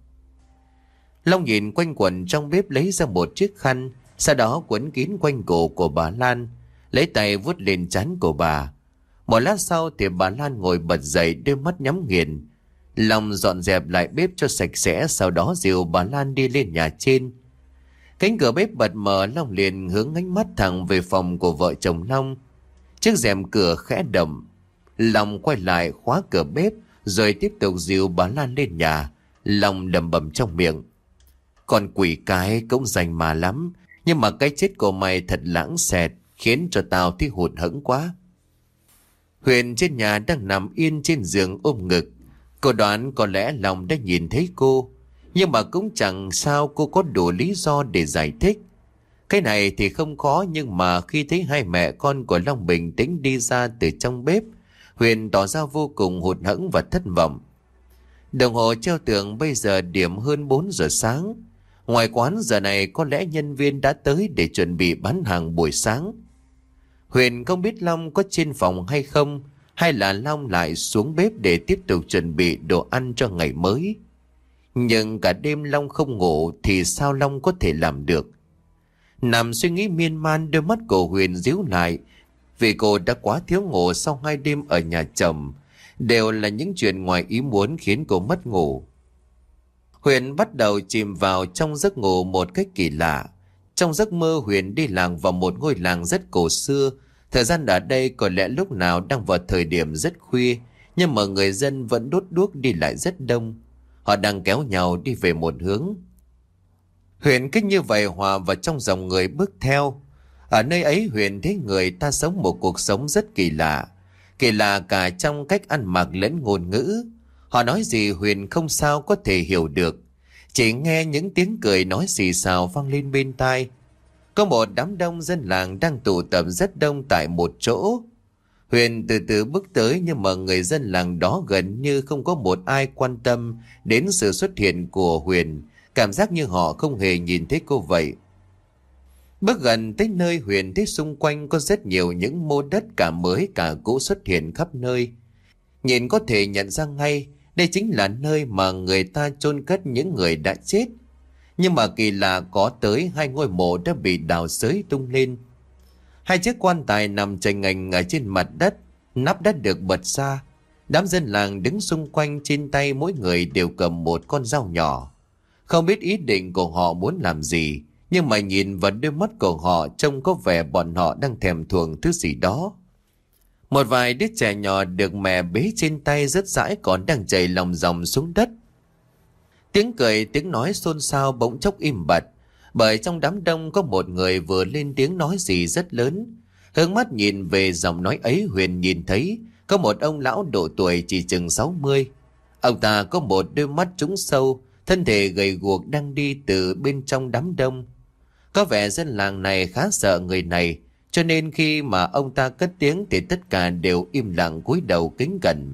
Long nhìn quanh quẩn trong bếp lấy ra một chiếc khăn, sau đó quấn kín quanh cổ của bà Lan, lấy tay vuốt lên trán của bà. Một lát sau thì bà Lan ngồi bật dậy, đôi mắt nhắm nghiền. Long dọn dẹp lại bếp cho sạch sẽ, sau đó dìu bà Lan đi lên nhà trên. Cánh cửa bếp bật mở, Long liền hướng ánh mắt thẳng về phòng của vợ chồng Long. Chiếc rèm cửa khẽ động. Long quay lại khóa cửa bếp rồi tiếp tục dìu bà Lan lên nhà. Long lẩm bẩm trong miệng: con quỷ cái cũng rành mà lắm, nhưng mà cái chết của mày thật lãng xẹt, khiến cho tao thấy hụt hẫng quá. Huyền trên nhà đang nằm yên trên giường ôm ngực. Cô đoán có lẽ Long đã nhìn thấy cô, nhưng mà cũng chẳng sao cô có đủ lý do để giải thích. Cái này thì không khó, nhưng mà khi thấy hai mẹ con của Long bình tĩnh đi ra từ trong bếp, Huyền tỏ ra vô cùng hụt hẫng và thất vọng. Đồng hồ treo tường bây giờ điểm hơn bốn giờ sáng. Ngoài quán giờ này có lẽ nhân viên đã tới để chuẩn bị bán hàng buổi sáng. Huyền không biết Long có trên phòng hay không, hay là Long lại xuống bếp để tiếp tục chuẩn bị đồ ăn cho ngày mới. Nhưng cả đêm Long không ngủ thì sao Long có thể làm được? Nằm suy nghĩ miên man, đôi mắt của Huyền díu lại, vì cô đã quá thiếu ngủ sau hai đêm ở nhà chồng. Đều là những chuyện ngoài ý muốn khiến cô mất ngủ. Huyền bắt đầu chìm vào trong giấc ngủ một cách kỳ lạ. Trong giấc mơ, Huyền đi làng vào một ngôi làng rất cổ xưa. Thời gian ở đây có lẽ lúc nào đang vào thời điểm rất khuya, nhưng mà người dân vẫn đốt đuốc đi lại rất đông. Họ đang kéo nhau đi về một hướng. Huyền cứ như vậy hòa vào trong dòng người bước theo. Ở nơi ấy Huyền thấy người ta sống một cuộc sống rất kỳ lạ. Kỳ lạ cả trong cách ăn mặc lẫn ngôn ngữ. Họ nói gì Huyền không sao có thể hiểu được. Chỉ nghe những tiếng cười nói xì xào vang lên bên tai. Có một đám đông dân làng đang tụ tập rất đông tại một chỗ. Huyền từ từ bước tới, nhưng mà người dân làng đó gần như không có một ai quan tâm đến sự xuất hiện của Huyền. Cảm giác như họ không hề nhìn thấy cô vậy. Bước gần tới nơi, Huyền thấy xung quanh có rất nhiều những mô đất cả mới cả cũ xuất hiện khắp nơi. Nhìn có thể nhận ra ngay đây chính là nơi mà người ta chôn cất những người đã chết. Nhưng mà kỳ lạ có tới hai ngôi mộ đã bị đào xới tung lên. Hai chiếc quan tài nằm chành ngành ở trên mặt đất, nắp đã được bật ra. Đám dân làng đứng xung quanh, trên tay mỗi người đều cầm một con dao nhỏ. Không biết ý định của họ muốn làm gì, nhưng mà nhìn vào đôi mắt của họ trông có vẻ bọn họ đang thèm thuồng thứ gì đó. Một vài đứa trẻ nhỏ được mẹ bế trên tay rất dãi còn đang chảy lòng dòng xuống đất. Tiếng cười tiếng nói xôn xao bỗng chốc im bặt, bởi trong đám đông có một người vừa lên tiếng nói gì rất lớn. Hướng mắt nhìn về giọng nói ấy, Huyền nhìn thấy có một ông lão độ tuổi chỉ chừng sáu mươi. Ông ta có một đôi mắt trũng sâu, thân thể gầy guộc đang đi từ bên trong đám đông. Có vẻ dân làng này khá sợ người này, cho nên khi mà ông ta cất tiếng thì tất cả đều im lặng cúi đầu kính cẩn.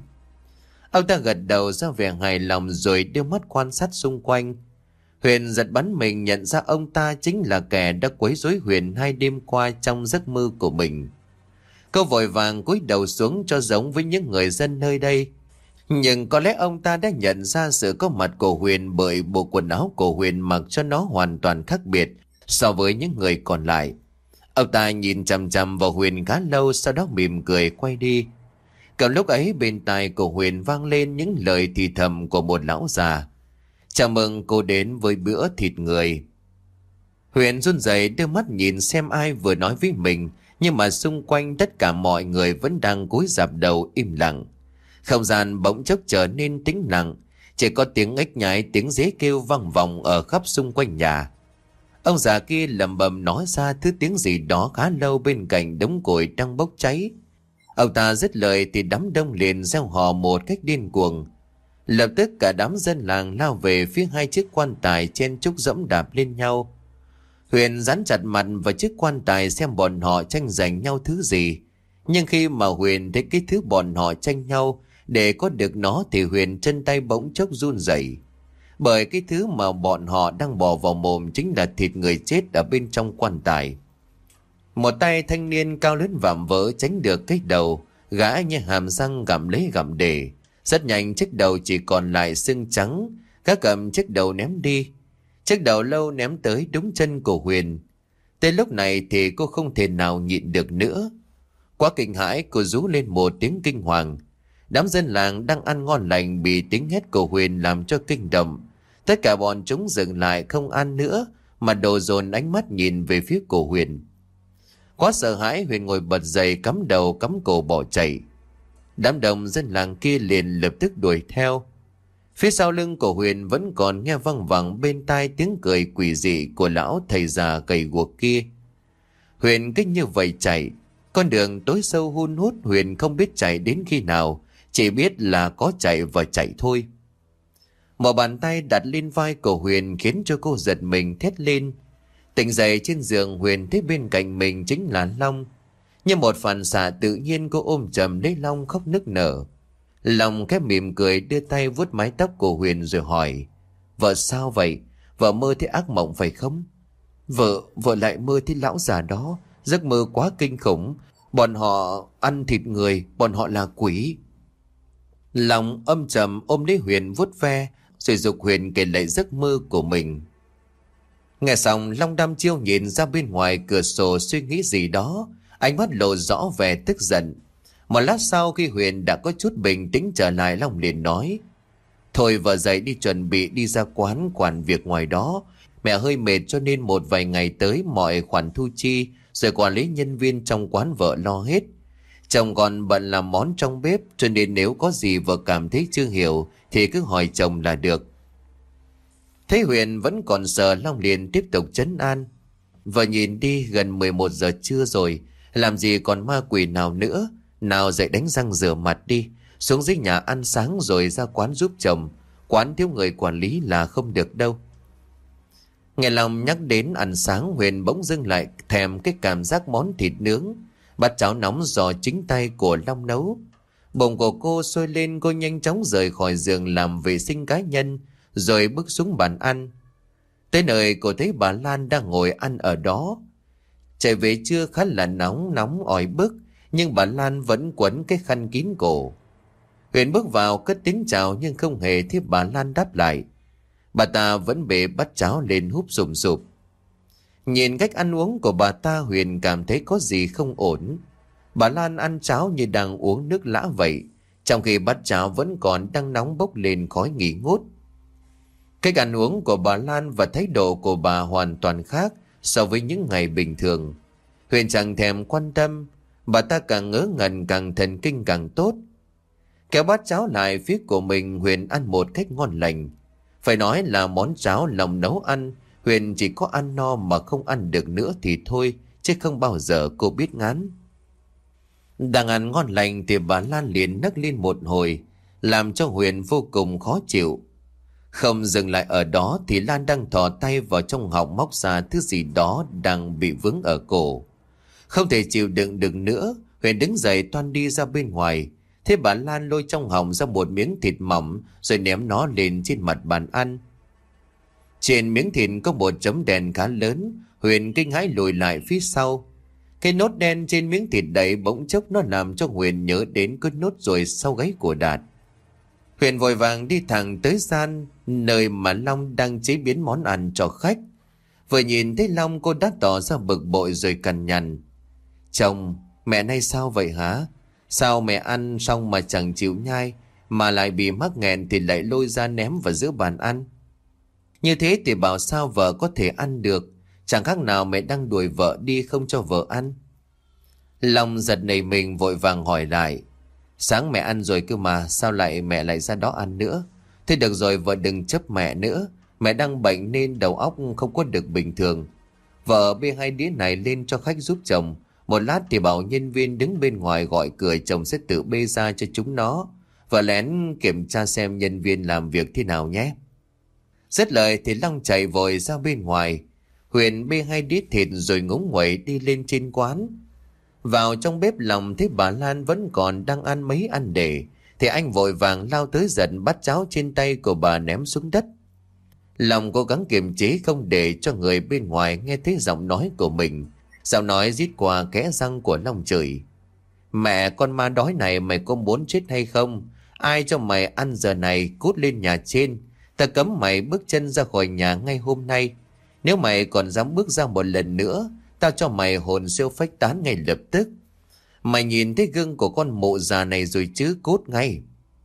Ông ta gật đầu ra vẻ hài lòng rồi đưa mắt quan sát xung quanh. Huyền giật bắn mình nhận ra ông ta chính là kẻ đã quấy rối Huyền hai đêm qua trong giấc mơ của mình. Cô vội vàng cúi đầu xuống cho giống với những người dân nơi đây. Nhưng có lẽ ông ta đã nhận ra sự có mặt của Huyền bởi bộ quần áo của Huyền mặc cho nó hoàn toàn khác biệt so với những người còn lại. Ông ta nhìn chằm chằm vào Huyền khá lâu, sau đó mỉm cười quay đi. Cả lúc ấy bên tai của Huyền vang lên những lời thì thầm của một lão già: "Chào mừng cô đến với bữa thịt người." Huyền run rẩy đưa mắt nhìn xem ai vừa nói với mình, nhưng mà xung quanh tất cả mọi người vẫn đang cúi rạp đầu im lặng. Không gian bỗng chốc trở nên tĩnh lặng, chỉ có tiếng ếch nhái, tiếng dế kêu vang vọng ở khắp xung quanh nhà. Ông già kia lẩm bẩm nói ra thứ tiếng gì đó khá lâu bên cạnh đống củi đang bốc cháy. Ông ta dứt lời thì đám đông liền reo hò một cách điên cuồng. Lập tức cả đám dân làng lao về phía hai chiếc quan tài chen chúc dẫm đạp lên nhau. Huyền dán chặt mặt vào chiếc quan tài xem bọn họ tranh giành nhau thứ gì. Nhưng khi mà Huyền thấy cái thứ bọn họ tranh nhau để có được nó thì Huyền chân tay bỗng chốc run rẩy. Bởi cái thứ mà bọn họ đang bỏ vào mồm chính là thịt người chết ở bên trong quan tài. Một tay thanh niên cao lớn vạm vỡ tránh được cái đầu, gã như hàm răng gặm lấy gặm để. Rất nhanh chiếc đầu chỉ còn lại xương trắng, gã cầm chiếc đầu ném đi. Chiếc đầu lâu ném tới đúng chân của Huyền. Tới lúc này thì cô không thể nào nhịn được nữa. Quá kinh hãi, cô rú lên một tiếng kinh hoàng. Đám dân làng đang ăn ngon lành bị tiếng hét của Huyền làm cho kinh động. Tất cả bọn chúng dừng lại không ăn nữa, mà đổ dồn ánh mắt nhìn về phía của Huyền. Quá sợ hãi, Huyền ngồi bật dậy, cắm đầu cắm cổ bỏ chạy. Đám đông dân làng kia liền lập tức đuổi theo. Phía sau lưng của Huyền vẫn còn nghe văng vẳng bên tai tiếng cười quỷ dị của lão thầy già gầy guộc kia. Huyền cứ như vậy chạy. Con đường tối sâu hun hút, Huyền không biết chạy đến khi nào, chỉ biết là có chạy và chạy thôi. Một bàn tay đặt lên vai của Huyền khiến cho cô giật mình thét lên. Tỉnh dậy trên giường, Huyền thấy bên cạnh mình chính là Long. Như một phản xạ tự nhiên, cô ôm chầm lấy Long khóc nức nở. Long khép mỉm cười, đưa tay vuốt mái tóc của Huyền rồi hỏi: Vợ sao vậy? Vợ mơ thấy ác mộng phải không? Vợ, vợ lại mơ thấy lão già đó. Giấc mơ quá kinh khủng. Bọn họ ăn thịt người, bọn họ là quỷ. Long âm trầm ôm lấy Huyền vuốt ve, rồi giục Huyền kể lại giấc mơ của mình. Nghe xong, Long đăm chiêu nhìn ra bên ngoài cửa sổ suy nghĩ gì đó, ánh mắt lộ rõ vẻ tức giận. Một lát sau, khi Huyền đã có chút bình tĩnh trở lại, Long liền nói: Thôi vợ dậy đi chuẩn bị đi ra quán quản việc ngoài đó. Mẹ hơi mệt cho nên một vài ngày tới mọi khoản thu chi rồi quản lý nhân viên trong quán vợ lo hết. Chồng còn bận làm món trong bếp, cho nên nếu có gì vợ cảm thấy chưa hiểu thì cứ hỏi chồng là được. Thấy Huyền vẫn còn sợ, Long liền tiếp tục trấn an: Vợ nhìn đi, gần mười một giờ trưa rồi, làm gì còn ma quỷ nào nữa. Nào dậy đánh răng rửa mặt đi, xuống dưới nhà ăn sáng rồi ra quán giúp chồng. Quán thiếu người quản lý là không được đâu. Nghe Long nhắc đến ăn sáng, Huyền bỗng dưng lại thèm cái cảm giác món thịt nướng, bát cháo nóng do chính tay của Long nấu. Bụng của cô sôi lên, cô nhanh chóng rời khỏi giường làm vệ sinh cá nhân, rồi bước xuống bàn ăn. Tới nơi cô thấy bà Lan đang ngồi ăn ở đó. Trời về trưa khá là nóng nóng oi bức, nhưng bà Lan vẫn quấn cái khăn kín cổ. Huyền bước vào cất tiếng chào nhưng không hề thấy bà Lan đáp lại. Bà ta vẫn bê bát cháo lên húp sùm sụp. Nhìn cách ăn uống của bà ta, Huyền cảm thấy có gì không ổn. Bà Lan ăn cháo như đang uống nước lã vậy, trong khi bát cháo vẫn còn đang nóng bốc lên khói nghi ngút. Cách ăn uống của bà Lan và thái độ của bà hoàn toàn khác so với những ngày bình thường. Huyền chẳng thèm quan tâm, bà ta càng ngớ ngẩn càng thần kinh càng tốt. Kéo bát cháo lại phía của mình, Huyền ăn một cách ngon lành. Phải nói là món cháo lòng nấu ăn, Huyền chỉ có ăn no mà không ăn được nữa thì thôi, chứ không bao giờ cô biết ngán. Đang ăn ngon lành thì bà Lan liền nấc lên một hồi, làm cho Huyền vô cùng khó chịu. Không dừng lại ở đó thì Lan đang thò tay vào trong họng móc ra thứ gì đó đang bị vướng ở cổ. Không thể chịu đựng được nữa, Huyền đứng dậy toan đi ra bên ngoài. Thế bà Lan lôi trong họng ra một miếng thịt mỏng rồi ném nó lên trên mặt bàn ăn. Trên miếng thịt có một chấm đen khá lớn. Huyền kinh hãi lùi lại phía sau. Cái nốt đen trên miếng thịt đấy bỗng chốc nó làm cho Huyền nhớ đến cái nốt ruồi sau gáy của Đạt. Huyền vội vàng đi thẳng tới gian nơi mà Long đang chế biến món ăn cho khách. Vừa nhìn thấy Long, cô đã tỏ ra bực bội rồi cằn nhằn: Chồng, mẹ nay sao vậy hả? Sao mẹ ăn xong mà chẳng chịu nhai, mà lại bị mắc nghẹn thì lại lôi ra ném vào giữa bàn ăn? Như thế thì bảo sao vợ có thể ăn được? Chẳng khác nào mẹ đang đuổi vợ đi không cho vợ ăn. Long giật nảy mình vội vàng hỏi lại: Sáng mẹ ăn rồi cơ mà, sao lại mẹ lại ra đó ăn nữa? Thế được rồi, vợ đừng chấp mẹ nữa. Mẹ đang bệnh nên đầu óc không có được bình thường. Vợ bê hai đĩa này lên cho khách giúp chồng. Một lát thì bảo nhân viên đứng bên ngoài gọi cửa, chồng sẽ tự bê ra cho chúng nó. Vợ lén kiểm tra xem nhân viên làm việc thế nào nhé. Dứt lời thì Long chạy vội ra bên ngoài. Huyền bê hai đĩa thịt rồi ngúng nguẩy đi lên trên quán. Vào trong bếp, Long thấy bà Lan vẫn còn đang ăn mấy ăn để, thì anh vội vàng lao tới giật bát cháo trên tay của bà ném xuống đất. Long cố gắng kiềm chế không để cho người bên ngoài nghe thấy giọng nói của mình. Giọng nói rít qua kẽ răng của Long chửi: Mẹ con ma đói này, mày có muốn chết hay không? Ai cho mày ăn giờ này, cút lên nhà trên. Ta cấm mày bước chân ra khỏi nhà ngay hôm nay. Nếu mày còn dám bước ra một lần nữa, tao cho mày hồn siêu phách tán ngay lập tức. Mày nhìn thấy gương của con mụ già này rồi chứ, cút ngay.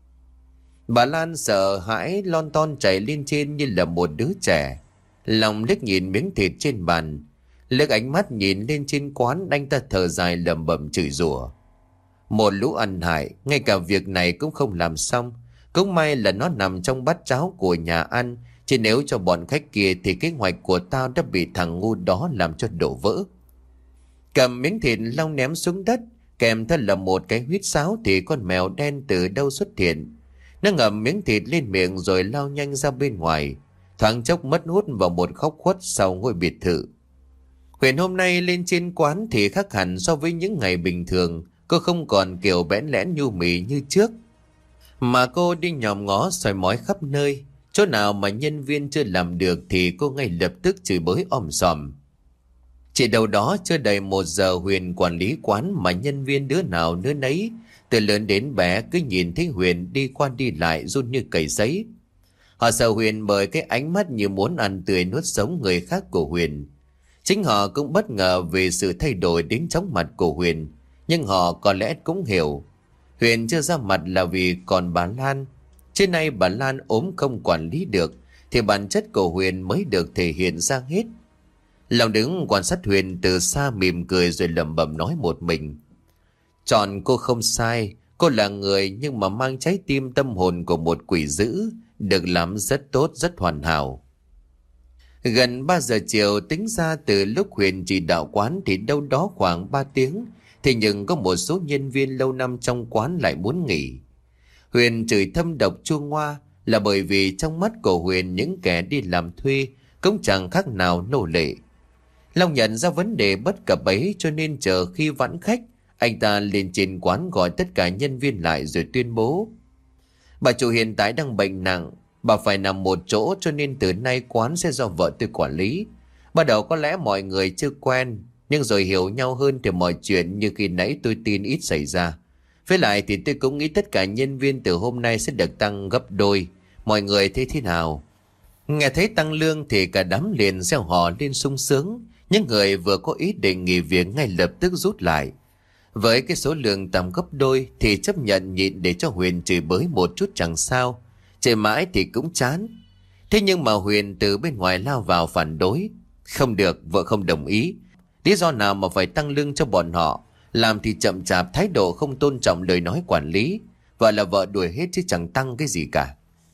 Bà Lan sợ hãi lon ton chạy lên trên như là một đứa trẻ. Long liếc nhìn miếng thịt trên bàn. Liếc ánh mắt nhìn lên trên quán, anh ta thở dài lẩm bẩm chửi rủa. Một lũ ăn hại, ngay cả việc này cũng không làm xong. Cũng may là nó nằm trong bát cháo của nhà ăn, chứ nếu cho bọn khách kia thì kế hoạch của tao đã bị thằng ngu đó làm cho đổ vỡ. Cầm miếng thịt Long ném xuống đất, kèm theo là một cái huýt sáo thì con mèo đen từ đâu xuất hiện. Nó ngậm miếng thịt lên miệng rồi lao nhanh ra bên ngoài, thoáng chốc mất hút vào một góc khuất sau ngôi biệt thự. Huyền hôm nay lên trên quán thì khác hẳn so với những ngày bình thường. Cô không còn kiểu bẽn lẽn nhu mì như trước, mà cô đi nhòm ngó soi mói khắp nơi. Chỗ nào mà nhân viên chưa làm được thì cô ngay lập tức chửi bới om sòm. Chỉ đầu đó chưa đầy một giờ Huyền quản lý quán mà nhân viên đứa nào đứa nấy, từ lớn đến bé, cứ nhìn thấy Huyền đi qua đi lại run như cầy sấy. Họ sợ Huyền bởi cái ánh mắt như muốn ăn tươi nuốt sống người khác của Huyền. Chính họ cũng bất ngờ về sự thay đổi đến chóng mặt của Huyền, nhưng họ có lẽ cũng hiểu. Huyền chưa ra mặt là vì còn bà Lan. Trên nay bà Lan ốm không quản lý được thì bản chất của Huyền mới được thể hiện ra hết. Lòng đứng quan sát Huyền từ xa mỉm cười rồi lẩm bẩm nói một mình. Chọn cô không sai, cô là người nhưng mà mang trái tim tâm hồn của một quỷ dữ, được làm rất tốt, rất hoàn hảo. Gần ba giờ chiều, tính ra từ lúc Huyền chỉ đạo quán thì đâu đó khoảng ba tiếng, thì nhưng có một số nhân viên lâu năm trong quán lại muốn nghỉ. Huyền chửi thâm độc chua ngoa là bởi vì trong mắt của Huyền những kẻ đi làm thuê cũng chẳng khác nào nô lệ. Long nhận ra vấn đề bất cập ấy cho nên chờ khi vãn khách, anh ta lên trên quán gọi tất cả nhân viên lại rồi tuyên bố. Bà chủ hiện tại đang bệnh nặng, bà phải nằm một chỗ cho nên từ nay quán sẽ do vợ tôi quản lý. Ban đầu có lẽ mọi người chưa quen, nhưng rồi hiểu nhau hơn thì mọi chuyện như khi nãy tôi tin ít xảy ra. Với lại thì tôi cũng nghĩ tất cả nhân viên từ hôm nay sẽ được tăng gấp đôi. Mọi người thấy thế nào? Nghe thấy tăng lương thì cả đám liền reo hò lên sung sướng. Những người vừa có ý định nghỉ việc ngay lập tức rút lại. Với cái số lượng tăng gấp đôi thì chấp nhận nhịn để cho Huyền chửi bới một chút chẳng sao. Chửi mãi thì cũng chán. Thế nhưng mà Huyền từ bên ngoài lao vào phản đối. Không được, vợ không đồng ý. Lý do nào mà phải tăng lương cho bọn họ? Làm thì chậm chạp, thái độ không tôn trọng lời nói quản lý. Vợ là vợ đuổi hết chứ chẳng tăng cái gì cả.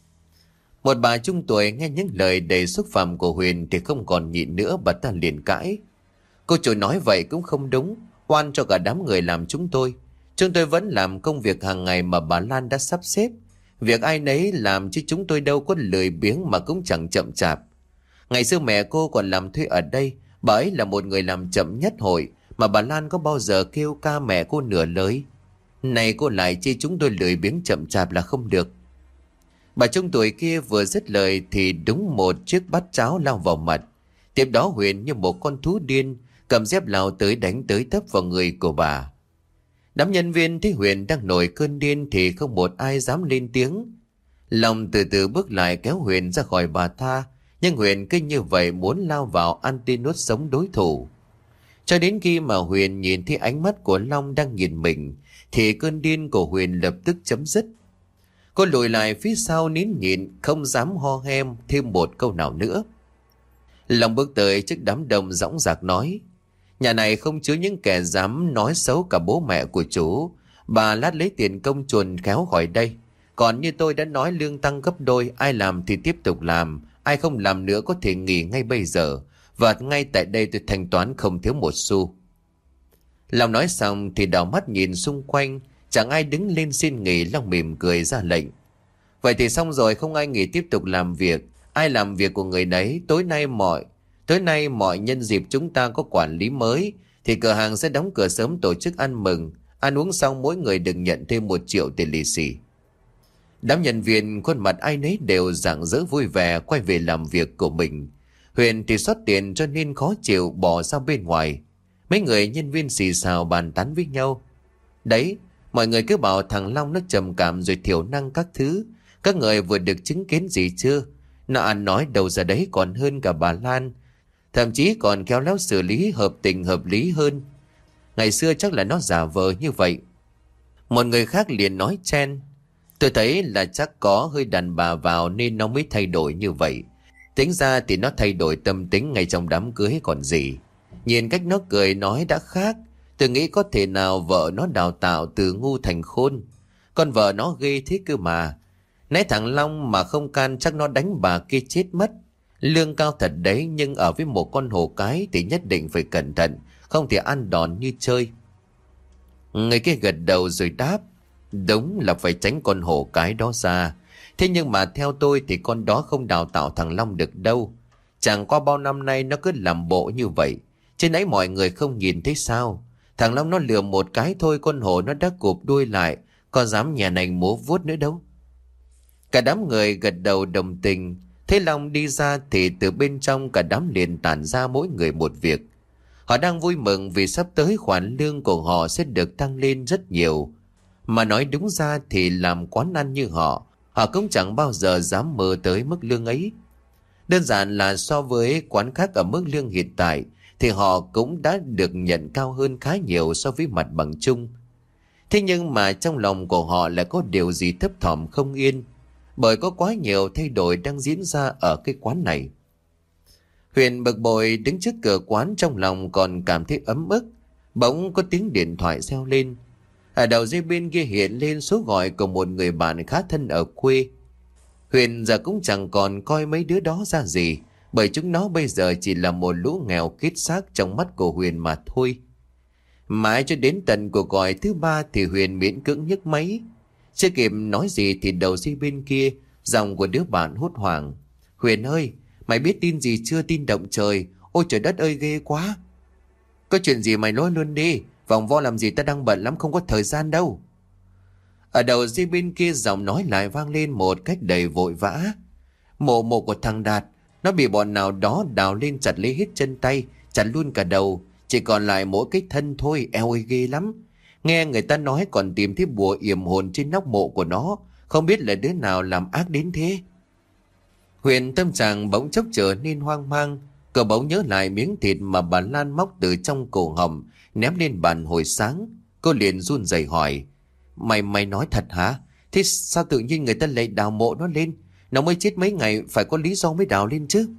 Một bà trung tuổi nghe những lời đầy xúc phạm của Huyền thì không còn nhịn nữa, bà ta liền cãi. Cô chủ nói vậy cũng không đúng, oan cho cả đám người làm chúng tôi. Chúng tôi vẫn làm công việc hàng ngày mà bà Lan đã sắp xếp. Việc ai nấy làm chứ chúng tôi đâu có lười biếng mà cũng chẳng chậm chạp. Ngày xưa mẹ cô còn làm thuê ở đây, bà ấy là một người làm chậm nhất hội, mà bà Lan có bao giờ kêu ca mẹ cô nửa lời. Này cô lại chê chúng tôi lười biếng chậm chạp là không được. Bà trung tuổi kia vừa dứt lời thì đúng một chiếc bát cháo lao vào mặt. Tiếp đó Huyền như một con thú điên cầm dép lao tới đánh tới tấp vào người của bà. Đám nhân viên thấy Huyền đang nổi cơn điên thì không một ai dám lên tiếng. Long từ từ bước lại kéo Huyền ra khỏi bà ta, nhưng Huyền cứ như vậy muốn lao vào ăn tươi nuốt sống đối thủ. Cho đến khi mà Huyền nhìn thấy ánh mắt của Long đang nhìn mình thì cơn điên của Huyền lập tức chấm dứt. Cô lùi lại phía sau nín nhịn, không dám ho hem thêm một câu nào nữa. Long bước tới trước đám đông dõng dạc nói. Nhà này không chứa những kẻ dám nói xấu cả bố mẹ của chú. Bà lát lấy tiền công chuồn khéo khỏi đây. Còn như tôi đã nói lương tăng gấp đôi, ai làm thì tiếp tục làm, ai không làm nữa có thể nghỉ ngay bây giờ. Và ngay tại đây tôi thanh toán không thiếu một xu. Long nói xong thì đảo mắt nhìn xung quanh, chẳng ai đứng lên xin nghỉ. Long mỉm cười ra lệnh. Vậy thì xong rồi, không ai nghỉ tiếp tục làm việc. Ai làm việc của người đấy. Tối nay mọi Tối nay mọi nhân dịp chúng ta có quản lý mới thì cửa hàng sẽ đóng cửa sớm, tổ chức ăn mừng. Ăn uống xong mỗi người được nhận thêm một triệu tiền lì xì. Đám nhân viên khuôn mặt ai nấy đều rạng rỡ vui vẻ quay về làm việc của mình. Huyền thì xót tiền cho nên khó chịu bỏ ra bên ngoài. Mấy người nhân viên xì xào bàn tán với nhau. Đấy, mọi người cứ bảo thằng Long nó trầm cảm rồi thiểu năng các thứ. Các người vừa được chứng kiến gì chưa? Nó ăn nói đầu ra đấy còn hơn cả bà Lan. Thậm chí còn khéo léo xử lý hợp tình hợp lý hơn. Ngày xưa chắc là nó giả vờ như vậy. Một người khác liền nói chen. Tôi thấy là chắc có hơi đàn bà vào nên nó mới thay đổi như vậy. Tính ra thì nó thay đổi tâm tính ngay trong đám cưới còn gì. Nhìn cách nó cười nói đã khác. Tôi nghĩ có thể nào vợ nó đào tạo từ ngu thành khôn. Con vợ nó ghê thế cơ mà. Nãy thằng Long mà không can chắc nó đánh bà kia chết mất. Lương cao thật đấy, nhưng ở với một con hổ cái thì nhất định phải cẩn thận, không thể ăn đòn như chơi. Người kia gật đầu rồi đáp. Đúng là phải tránh con hổ cái đó ra. Thế nhưng mà theo tôi thì con đó không đào tạo thằng Long được đâu. Chẳng qua bao năm nay nó cứ làm bộ như vậy. Trên ấy mọi người không nhìn thấy sao. Thằng Long nó lừa một cái thôi, con hổ nó đã cụp đuôi lại, có dám nhà này múa vuốt nữa đâu. Cả đám người gật đầu đồng tình. Thế Long đi ra thì từ bên trong cả đám liền tản ra mỗi người một việc. Họ đang vui mừng vì sắp tới khoản lương của họ sẽ được tăng lên rất nhiều. Mà nói đúng ra thì làm quán ăn như họ, họ cũng chẳng bao giờ dám mơ tới mức lương ấy. Đơn giản là so với quán khác ở mức lương hiện tại thì họ cũng đã được nhận cao hơn khá nhiều so với mặt bằng chung. Thế nhưng mà trong lòng của họ lại có điều gì thấp thỏm không yên, bởi có quá nhiều thay đổi đang diễn ra ở cái quán này. Huyền bực bội đứng trước cửa quán, trong lòng còn cảm thấy ấm ức. Bỗng có tiếng điện thoại reo lên. Ở đầu dây bên kia hiện lên số gọi của một người bạn khá thân ở quê. Huyền giờ cũng chẳng còn coi mấy đứa đó ra gì, bởi chúng nó bây giờ chỉ là một lũ nghèo kết xác trong mắt của Huyền mà thôi. Mãi cho đến tận cuộc gọi thứ ba thì Huyền miễn cưỡng nhấc máy. Chưa kịp nói gì thì đầu dây bên kia giọng của đứa bạn hốt hoảng. Huyền ơi, mày biết tin gì chưa? Tin động trời. Ôi trời đất ơi, ghê quá. Có chuyện gì mày nói luôn đi, vòng vo làm gì, ta đang bận lắm, không có thời gian đâu. Ở đầu dây bên kia giọng nói lại vang lên một cách đầy vội vã. Mộ mộ của thằng Đạt, nó bị bọn nào đó đào lên chặt lấy hết chân tay, chặt luôn cả đầu, chỉ còn lại mỗi cái thân thôi. Eo ơi ghê lắm. Nghe người ta nói còn tìm thấy bùa yểm hồn trên nóc mộ của nó, không biết là đứa nào làm ác đến thế. Huyền tâm trạng bỗng chốc trở nên hoang mang. Cậu bỗng nhớ lại miếng thịt mà bà Lan móc từ trong cổ họng ném lên bàn hồi sáng. Cô liền run rẩy hỏi. Mày mày nói thật hả? Thế sao tự nhiên người ta lại đào mộ nó lên? Nó mới chết mấy ngày, phải có lý do mới đào lên chứ.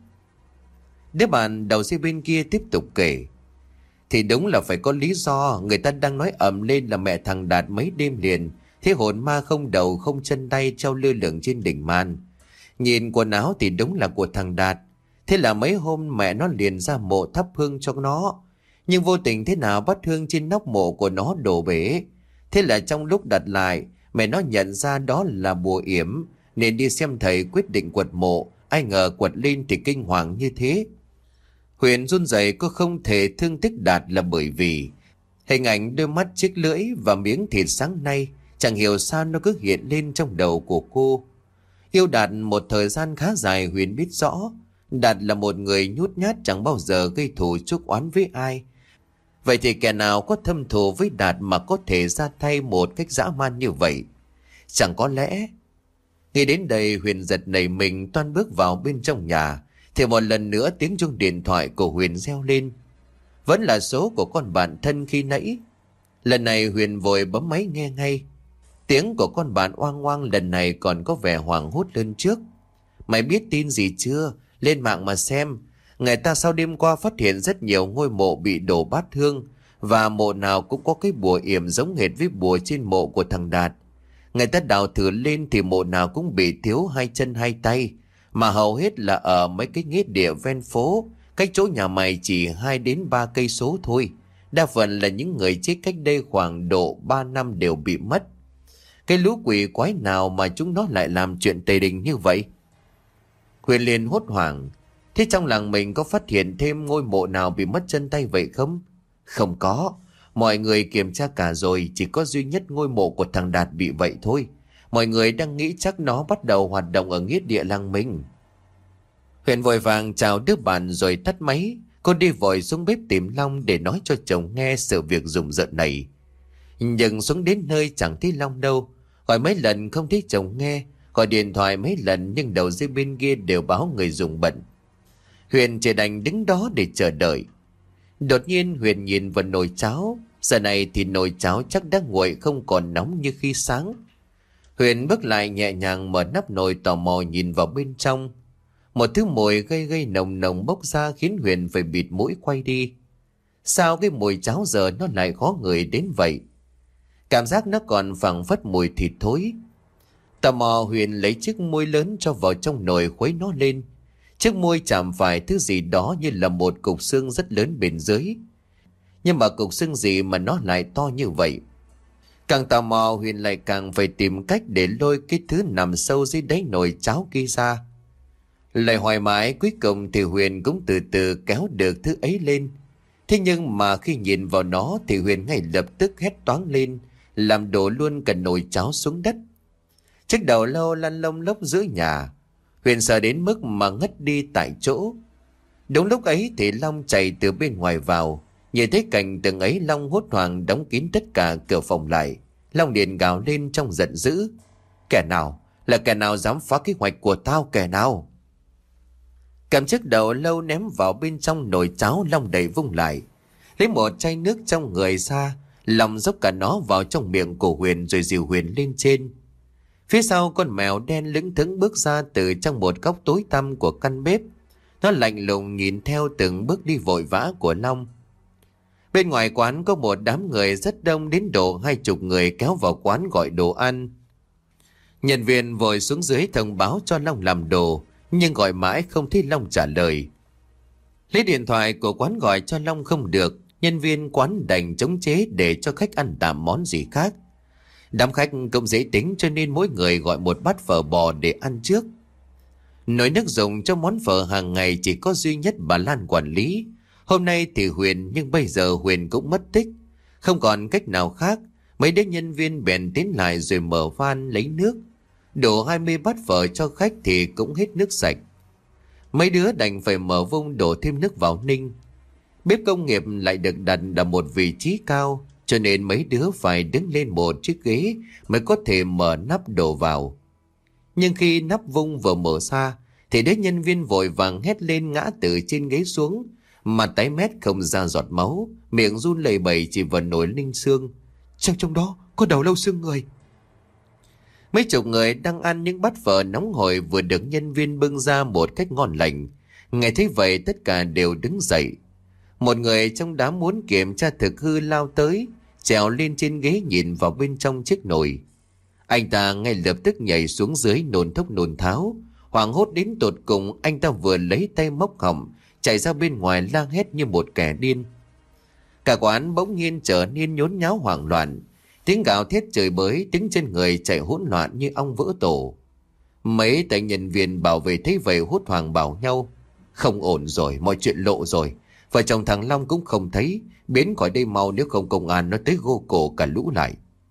Đứa bạn đầu dây bên kia tiếp tục kể. Thì đúng là phải có lý do. Người ta đang nói ầm lên là mẹ thằng Đạt mấy đêm liền thế hồn ma không đầu không chân tay treo lơ lửng trên đỉnh màn. Nhìn quần áo thì đúng là của thằng Đạt. Thế là mấy hôm mẹ nó liền ra mộ thắp hương cho nó. Nhưng vô tình thế nào bát hương trên nóc mộ của nó đổ bể. Thế là trong lúc đặt lại, mẹ nó nhận ra đó là bùa yểm, nên đi xem thầy quyết định quật mộ. Ai ngờ quật lên thì kinh hoàng như thế. Huyền run rẩy, cô không thể thương tiếc Đạt là bởi vì hình ảnh đôi mắt chiếc lưỡi và miếng thịt sáng nay chẳng hiểu sao nó cứ hiện lên trong đầu của cô. Yêu Đạt một thời gian khá dài, Huyền biết rõ Đạt là một người nhút nhát, chẳng bao giờ gây thù chuốc oán với ai. Vậy thì kẻ nào có thâm thù với Đạt mà có thể ra tay một cách dã man như vậy? Chẳng có lẽ... Nghĩ đến đây Huyền giật nảy mình toan bước vào bên trong nhà, thì một lần nữa tiếng chuông điện thoại của Huyền reo lên. Vẫn là số của con bạn thân khi nãy. Lần này Huyền vội bấm máy nghe ngay. Tiếng của con bạn oang oang lần này còn có vẻ hoảng hốt hơn trước. Mày biết tin gì chưa? Lên mạng mà xem. Người ta sau đêm qua phát hiện rất nhiều ngôi mộ bị đổ bát hương, và mộ nào cũng có cái bùa yểm giống hệt với bùa trên mộ của thằng Đạt. Người ta đào thử lên thì mộ nào cũng bị thiếu hai chân hai tay, mà hầu hết là ở mấy cái nghĩa địa ven phố, cách chỗ nhà mày chỉ hai đến ba cây số thôi. Đa phần là những người chết cách đây khoảng độ ba năm đều bị mất. Cái lũ quỷ quái nào mà chúng nó lại làm chuyện tày đình như vậy? Huyền liền hốt hoảng. Thế trong làng mình có phát hiện thêm ngôi mộ nào bị mất chân tay vậy không? Không có. Mọi người kiểm tra cả rồi, chỉ có duy nhất ngôi mộ của thằng Đạt bị vậy thôi. Mọi người đang nghĩ chắc nó bắt đầu hoạt động ở nghĩa địa làng mình. Huyền vội vàng chào đứa bạn rồi tắt máy. Cô đi vội xuống bếp tìm Long để nói cho chồng nghe sự việc rùng rợn này. Nhưng xuống đến nơi chẳng thấy Long đâu. Gọi mấy lần không thấy chồng nghe. Gọi điện thoại mấy lần nhưng đầu dây bên kia đều báo người dùng bận. Huyền chỉ đành đứng đó để chờ đợi. Đột nhiên Huyền nhìn vào nồi cháo. Giờ này thì nồi cháo chắc đã nguội, không còn nóng như khi sáng. Huyền bước lại nhẹ nhàng mở nắp nồi, tò mò nhìn vào bên trong. Một thứ mùi gây gây nồng nồng bốc ra khiến Huyền phải bịt mũi quay đi. Sao cái mùi cháo giờ nó lại khó ngửi đến vậy? Cảm giác nó còn phảng phất mùi thịt thối. Tò mò Huyền lấy chiếc muôi lớn cho vào trong nồi khuấy nó lên. Chiếc muôi chạm phải thứ gì đó như là một cục xương rất lớn bên dưới. Nhưng mà cục xương gì mà nó lại to như vậy? Càng tò mò Huyền lại càng phải tìm cách để lôi cái thứ nằm sâu dưới đáy nồi cháo kia ra. Lại hoài mãi cuối cùng thì Huyền cũng từ từ kéo được thứ ấy lên. Thế nhưng mà khi nhìn vào nó thì Huyền ngay lập tức hét toáng lên, làm đổ luôn cả nồi cháo xuống đất. Chiếc đầu lâu lăn lông lốc giữa nhà. Huyền sợ đến mức mà ngất đi tại chỗ. Đúng lúc ấy thì Long chạy từ bên ngoài vào. Nhìn thấy cảnh tượng ấy, Long hốt hoảng đóng kín tất cả cửa phòng lại. Long liền gào lên trong giận dữ: Kẻ nào? Là kẻ nào dám phá kế hoạch của tao? Kẻ nào? Cầm chiếc đầu lâu ném vào bên trong nồi cháo, Long đẩy vung lại, lấy một chai nước trong người ra, lòng dốc cả nó vào trong miệng của Huyền rồi dìu Huyền lên trên. Phía sau, con mèo đen lững thững bước ra từ trong một góc tối tăm của căn bếp. Nó lạnh lùng nhìn theo từng bước đi vội vã của Long. Bên ngoài quán có một đám người rất đông, đến độ hai chục người kéo vào quán gọi đồ ăn. Nhân viên vội xuống dưới thông báo cho Long làm đồ, nhưng gọi mãi không thấy Long trả lời. Lấy điện thoại của quán gọi cho Long không được, nhân viên quán đành chống chế để cho khách ăn tạm món gì khác. Đám khách cũng dễ tính cho nên mỗi người gọi một bát phở bò để ăn trước. Nồi nước dùng cho món phở hàng ngày chỉ có duy nhất bà Lan quản lý. Hôm nay thì Huyền, nhưng bây giờ Huyền cũng mất tích. Không còn cách nào khác, mấy đứa nhân viên bèn tiến lại rồi mở van lấy nước. Đổ hai mươi bát phở cho khách thì cũng hết nước sạch. Mấy đứa đành phải mở vung đổ thêm nước vào ninh. Bếp công nghiệp lại được đặt ở một vị trí cao, cho nên mấy đứa phải đứng lên một chiếc ghế mới có thể mở nắp đổ vào. Nhưng khi nắp vung vừa mở ra thì đứa nhân viên vội vàng hét lên, ngã từ trên ghế xuống, mặt tái mét không ra giọt máu, miệng run lẩy bẩy chỉ vào nồi ninh xương. Trong trong đó có đầu lâu xương người. Mấy chục người đang ăn những bát phở nóng hổi vừa được nhân viên bưng ra một cách ngon lành. Nghe thấy vậy tất cả đều đứng dậy. Một người trong đám muốn kiểm tra thực hư lao tới, trèo lên trên ghế nhìn vào bên trong chiếc nồi. Anh ta ngay lập tức nhảy xuống dưới nôn thốc nôn tháo. Hoảng hốt đến tột cùng, anh ta vừa lấy tay móc họng, chạy ra bên ngoài la hét như một kẻ điên. Cả quán bỗng nhiên trở nên nhốn nháo hoảng loạn. Tiếng gào thét chửi bới, tiếng trên người chạy hỗn loạn như ong vỡ tổ. Mấy tay nhân viên bảo vệ thấy vậy hốt hoảng bảo nhau: Không ổn rồi, mọi chuyện lộ rồi. Vợ chồng thằng Long cũng không thấy, biến khỏi đây mau, nếu không công an nó tới gô cổ cả lũ lại.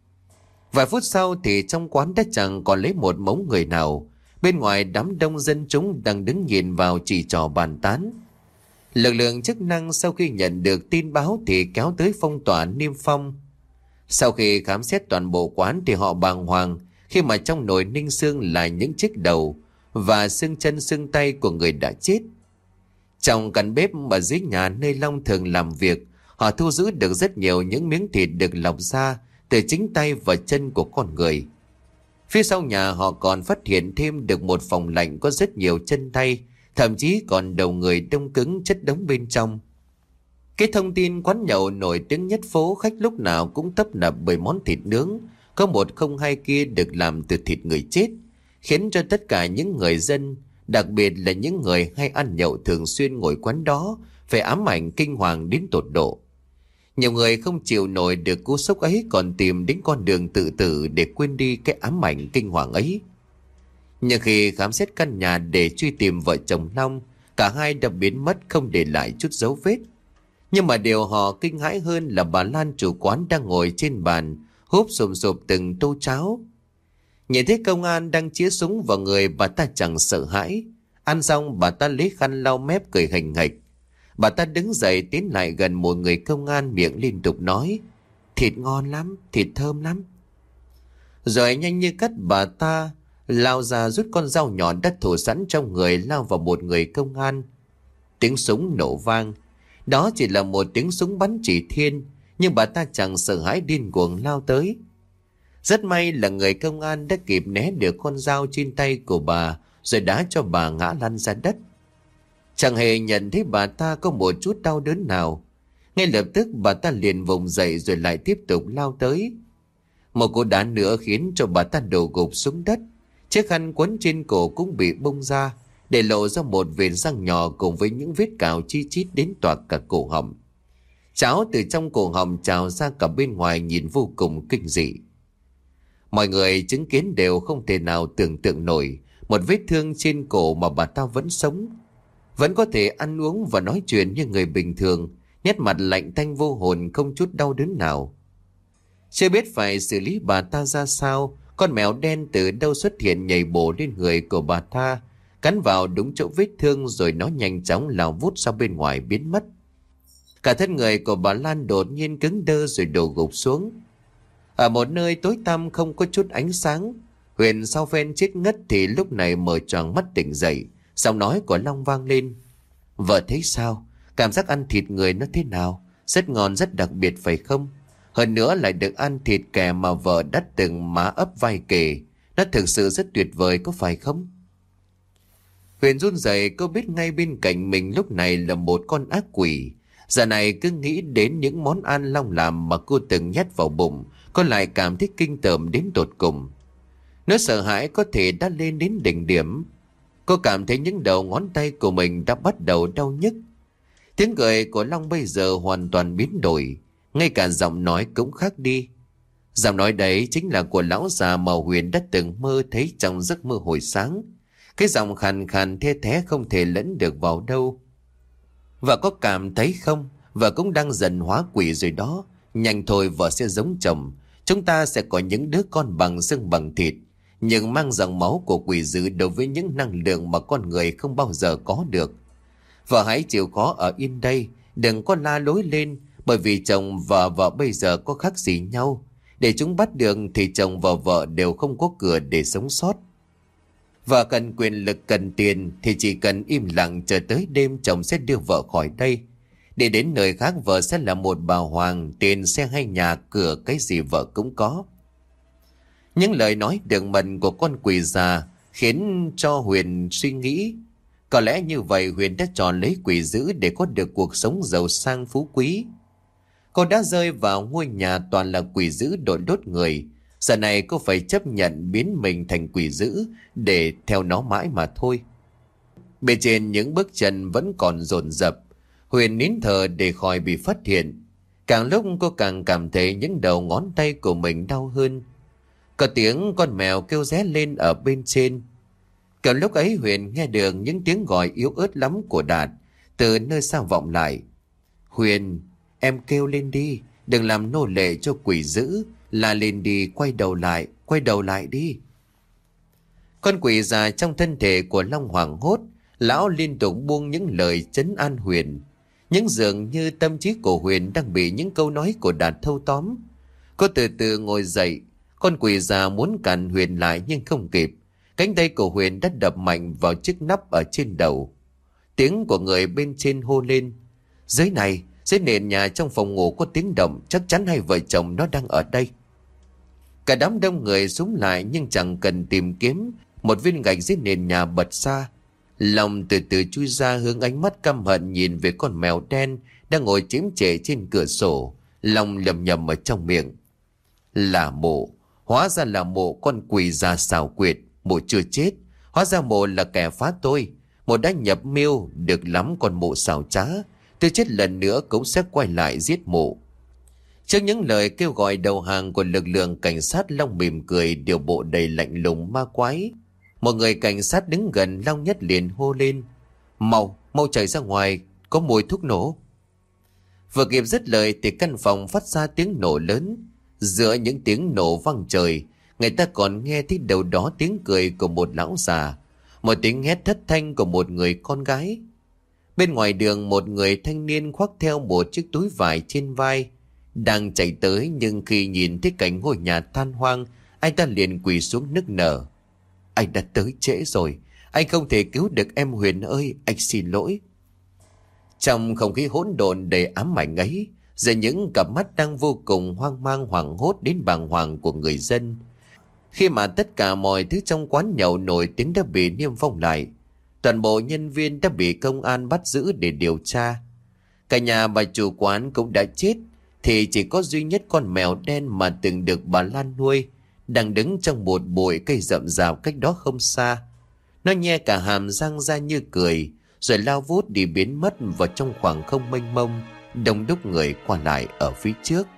Vài phút sau thì trong quán đã chẳng còn lấy một mống người nào. Bên ngoài đám đông dân chúng đang đứng nhìn vào chỉ trò bàn tán. Lực lượng chức năng sau khi nhận được tin báo thì kéo tới phong tỏa niêm phong. Sau khi khám xét toàn bộ quán thì họ bàng hoàng khi mà trong nồi ninh xương là những chiếc đầu và xương chân xương tay của người đã chết. Trong căn bếp ở dưới nhà nơi Long thường làm việc, họ thu giữ được rất nhiều những miếng thịt được lọc ra từ chính tay và chân của con người. Phía sau nhà họ còn phát hiện thêm được một phòng lạnh có rất nhiều chân tay, thậm chí còn đầu người đông cứng chất đống bên trong. Cái thông tin quán nhậu nổi tiếng nhất phố, khách lúc nào cũng tấp nập bởi món thịt nướng có một không hai kia được làm từ thịt người chết, khiến cho tất cả những người dân, đặc biệt là những người hay ăn nhậu thường xuyên ngồi quán đó, phải ám ảnh kinh hoàng đến tột độ. Nhiều người không chịu nổi được cú sốc ấy còn tìm đến con đường tự tử để quên đi cái ám ảnh kinh hoàng ấy. Nhưng khi khám xét căn nhà để truy tìm vợ chồng Long, cả hai đã biến mất không để lại chút dấu vết. Nhưng mà điều họ kinh hãi hơn là bà Lan chủ quán đang ngồi trên bàn, húp sùm sụp từng tô cháo. Nhìn thấy công an đang chĩa súng vào người, bà ta chẳng sợ hãi. Ăn xong bà ta lấy khăn lau mép cười hành hạch. Bà ta đứng dậy tiến lại gần một người công an, miệng liên tục nói: Thịt ngon lắm, thịt thơm lắm. Rồi nhanh như cắt bà ta lao ra rút con dao nhọn đã thủ sẵn trong người lao vào một người công an. Tiếng súng nổ vang. Đó chỉ là một tiếng súng bắn chỉ thiên, nhưng bà ta chẳng sợ hãi, điên cuồng lao tới. Rất may là người công an đã kịp né được con dao trên tay của bà, rồi đá cho bà ngã lăn ra đất. Chẳng hề nhận thấy bà ta có một chút đau đớn nào. Ngay lập tức bà ta liền vùng dậy rồi lại tiếp tục lao tới. Một cú đá nữa khiến cho bà ta đổ gục xuống đất. Chiếc khăn quấn trên cổ cũng bị bung ra, để lộ ra một vệt răng nhỏ cùng với những vết cào chi chít đến toạc cả cổ họng. Cháo từ trong cổ họng trào ra cả bên ngoài, nhìn vô cùng kinh dị. Mọi người chứng kiến đều không thể nào tưởng tượng nổi một vết thương trên cổ mà bà ta vẫn sống, vẫn có thể ăn uống và nói chuyện như người bình thường, nét mặt lạnh tanh vô hồn, không chút đau đớn nào. Chưa biết phải xử lý bà ta ra sao, con mèo đen từ đâu xuất hiện nhảy bổ lên người của bà ta, cắn vào đúng chỗ vết thương rồi nó nhanh chóng lao vút ra bên ngoài biến mất. Cả thân người của bà Lan đột nhiên cứng đơ rồi đổ gục xuống. Ở một nơi tối tăm không có chút ánh sáng, Huyền sau phen chết ngất thì lúc này mở choàng mắt tỉnh dậy. Giọng nói của Long vang lên. Vợ thấy sao? Cảm giác ăn thịt người nó thế nào? Rất ngon, rất đặc biệt phải không? Hơn nữa lại được ăn thịt kẻ mà vợ đã từng má ấp vai kề. Nó thực sự rất tuyệt vời, có phải không? Huyền run rẩy, cô biết ngay bên cạnh mình lúc này là một con ác quỷ. Giờ này cứ nghĩ đến những món ăn Long làm mà cô từng nhét vào bụng, cô lại cảm thấy kinh tởm đến tột cùng. Nỗi sợ hãi có thể đã lên đến đỉnh điểm. Cô cảm thấy những đầu ngón tay của mình đã bắt đầu đau nhức. Tiếng cười của Long bây giờ hoàn toàn biến đổi, ngay cả giọng nói cũng khác đi. Giọng nói đấy chính là của lão già mà Huyền đã từng mơ thấy trong giấc mơ hồi sáng. Cái giọng khàn khàn the thé không thể lẫn được vào đâu. Vợ có cảm thấy không? Vợ cũng đang dần hóa quỷ rồi đó. Nhanh thôi, vợ sẽ giống chồng. Chúng ta sẽ có những đứa con bằng xương bằng thịt, nhưng mang dòng máu của quỷ dữ đối với những năng lượng mà con người không bao giờ có được. Vợ hãy chịu khó ở yên đây, đừng có la lối lên, bởi vì chồng và vợ bây giờ có khác gì nhau. Để chúng bắt được thì chồng và vợ đều không có cửa để sống sót. Vợ cần quyền lực, cần tiền thì chỉ cần im lặng chờ tới đêm chồng sẽ đưa vợ khỏi đây. Để đến nơi khác vợ sẽ là một bà hoàng, tiền xe hay nhà cửa cái gì vợ cũng có. Những lời nói đường mật của con quỷ già khiến cho Huyền suy nghĩ. Có lẽ như vậy Huyền đã chọn lấy quỷ dữ để có được cuộc sống giàu sang phú quý. Cô đã rơi vào ngôi nhà toàn là quỷ dữ đội đốt người. Giờ này cô phải chấp nhận biến mình thành quỷ dữ để theo nó mãi mà thôi. Bề trên những bước chân vẫn còn dồn dập. Huyền nín thở để khỏi bị phát hiện. Càng lúc cô càng cảm thấy những đầu ngón tay của mình đau hơn. Có tiếng con mèo kêu ré lên ở bên trên. Cả lúc ấy Huyền nghe được những tiếng gọi yếu ớt lắm của Đạt từ nơi xa vọng lại. Huyền, em kêu lên đi, đừng làm nô lệ cho quỷ dữ. La lên đi, quay đầu lại, quay đầu lại đi. Con quỷ già trong thân thể của Long hoảng hốt. Lão liên tục buông những lời trấn an Huyền. Nhưng dường như tâm trí của Huyền đang bị những câu nói của Đạt thâu tóm. Cô từ từ ngồi dậy. Con quỷ già muốn cản Huyền lại nhưng không kịp. Cánh tay của Huyền đã đập mạnh vào chiếc nắp ở trên đầu. Tiếng của người bên trên hô lên. Dưới này, dưới nền nhà trong phòng ngủ có tiếng động, chắc chắn hai vợ chồng nó đang ở đây. Cả đám đông người xúm lại nhưng chẳng cần tìm kiếm. Một viên gạch dưới nền nhà bật ra. Long từ từ chui ra hướng ánh mắt căm hận nhìn về con mèo đen đang ngồi chiếm trệ trên cửa sổ. Long lầm nhầm ở trong miệng. Là mộ, hóa ra là mộ, con quỷ già xảo quyệt. Mộ chưa chết, hóa ra mộ là kẻ phá tôi. Mộ đã nhập mưu, được lắm con mộ xảo trá. Tôi chết lần nữa cũng sẽ quay lại giết mộ. Trước những lời kêu gọi đầu hàng của lực lượng cảnh sát, Long mỉm cười, điều bộ đầy lạnh lùng ma quái. Một người cảnh sát đứng gần Long nhất liền hô lên. Mau, mau chạy ra ngoài, có mùi thuốc nổ. Vừa kịp dứt lời thì căn phòng phát ra tiếng nổ lớn. Giữa những tiếng nổ vang trời, người ta còn nghe thấy đâu đó tiếng cười của một lão già, một tiếng hét thất thanh của một người con gái. Bên ngoài đường một người thanh niên khoác theo một chiếc túi vải trên vai đang chạy tới, nhưng khi nhìn thấy cảnh ngôi nhà than hoang, anh ta liền quỳ xuống nức nở. Anh đã tới trễ rồi, anh không thể cứu được em Huyền ơi, anh xin lỗi. Trong không khí hỗn độn đầy ám ảnh ấy, giờ những cặp mắt đang vô cùng hoang mang hoảng hốt đến bàng hoàng của người dân. Khi mà tất cả mọi thứ trong quán nhậu nổi tiếng đã bị niêm phong lại, toàn bộ nhân viên đã bị công an bắt giữ để điều tra. Cả nhà bà chủ quán cũng đã chết, thì chỉ có duy nhất con mèo đen mà từng được bà Lan nuôi đang đứng trong một bụi cây rậm rạp cách đó không xa. Nó nhe cả hàm răng ra như cười, rồi lao vút đi biến mất vào trong khoảng không mênh mông, đông đúc người qua lại ở phía trước.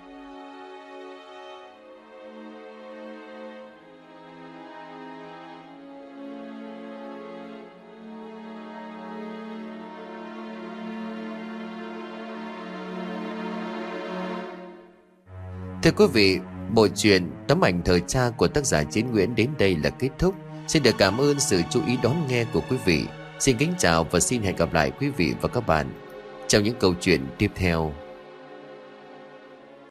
Thưa quý vị, bộ truyện Tấm ảnh thời cha của tác giả Chiến Nguyễn đến đây là kết thúc. Xin được cảm ơn sự chú ý đón nghe của quý vị. Xin kính chào và xin hẹn gặp lại quý vị và các bạn trong những câu chuyện tiếp theo.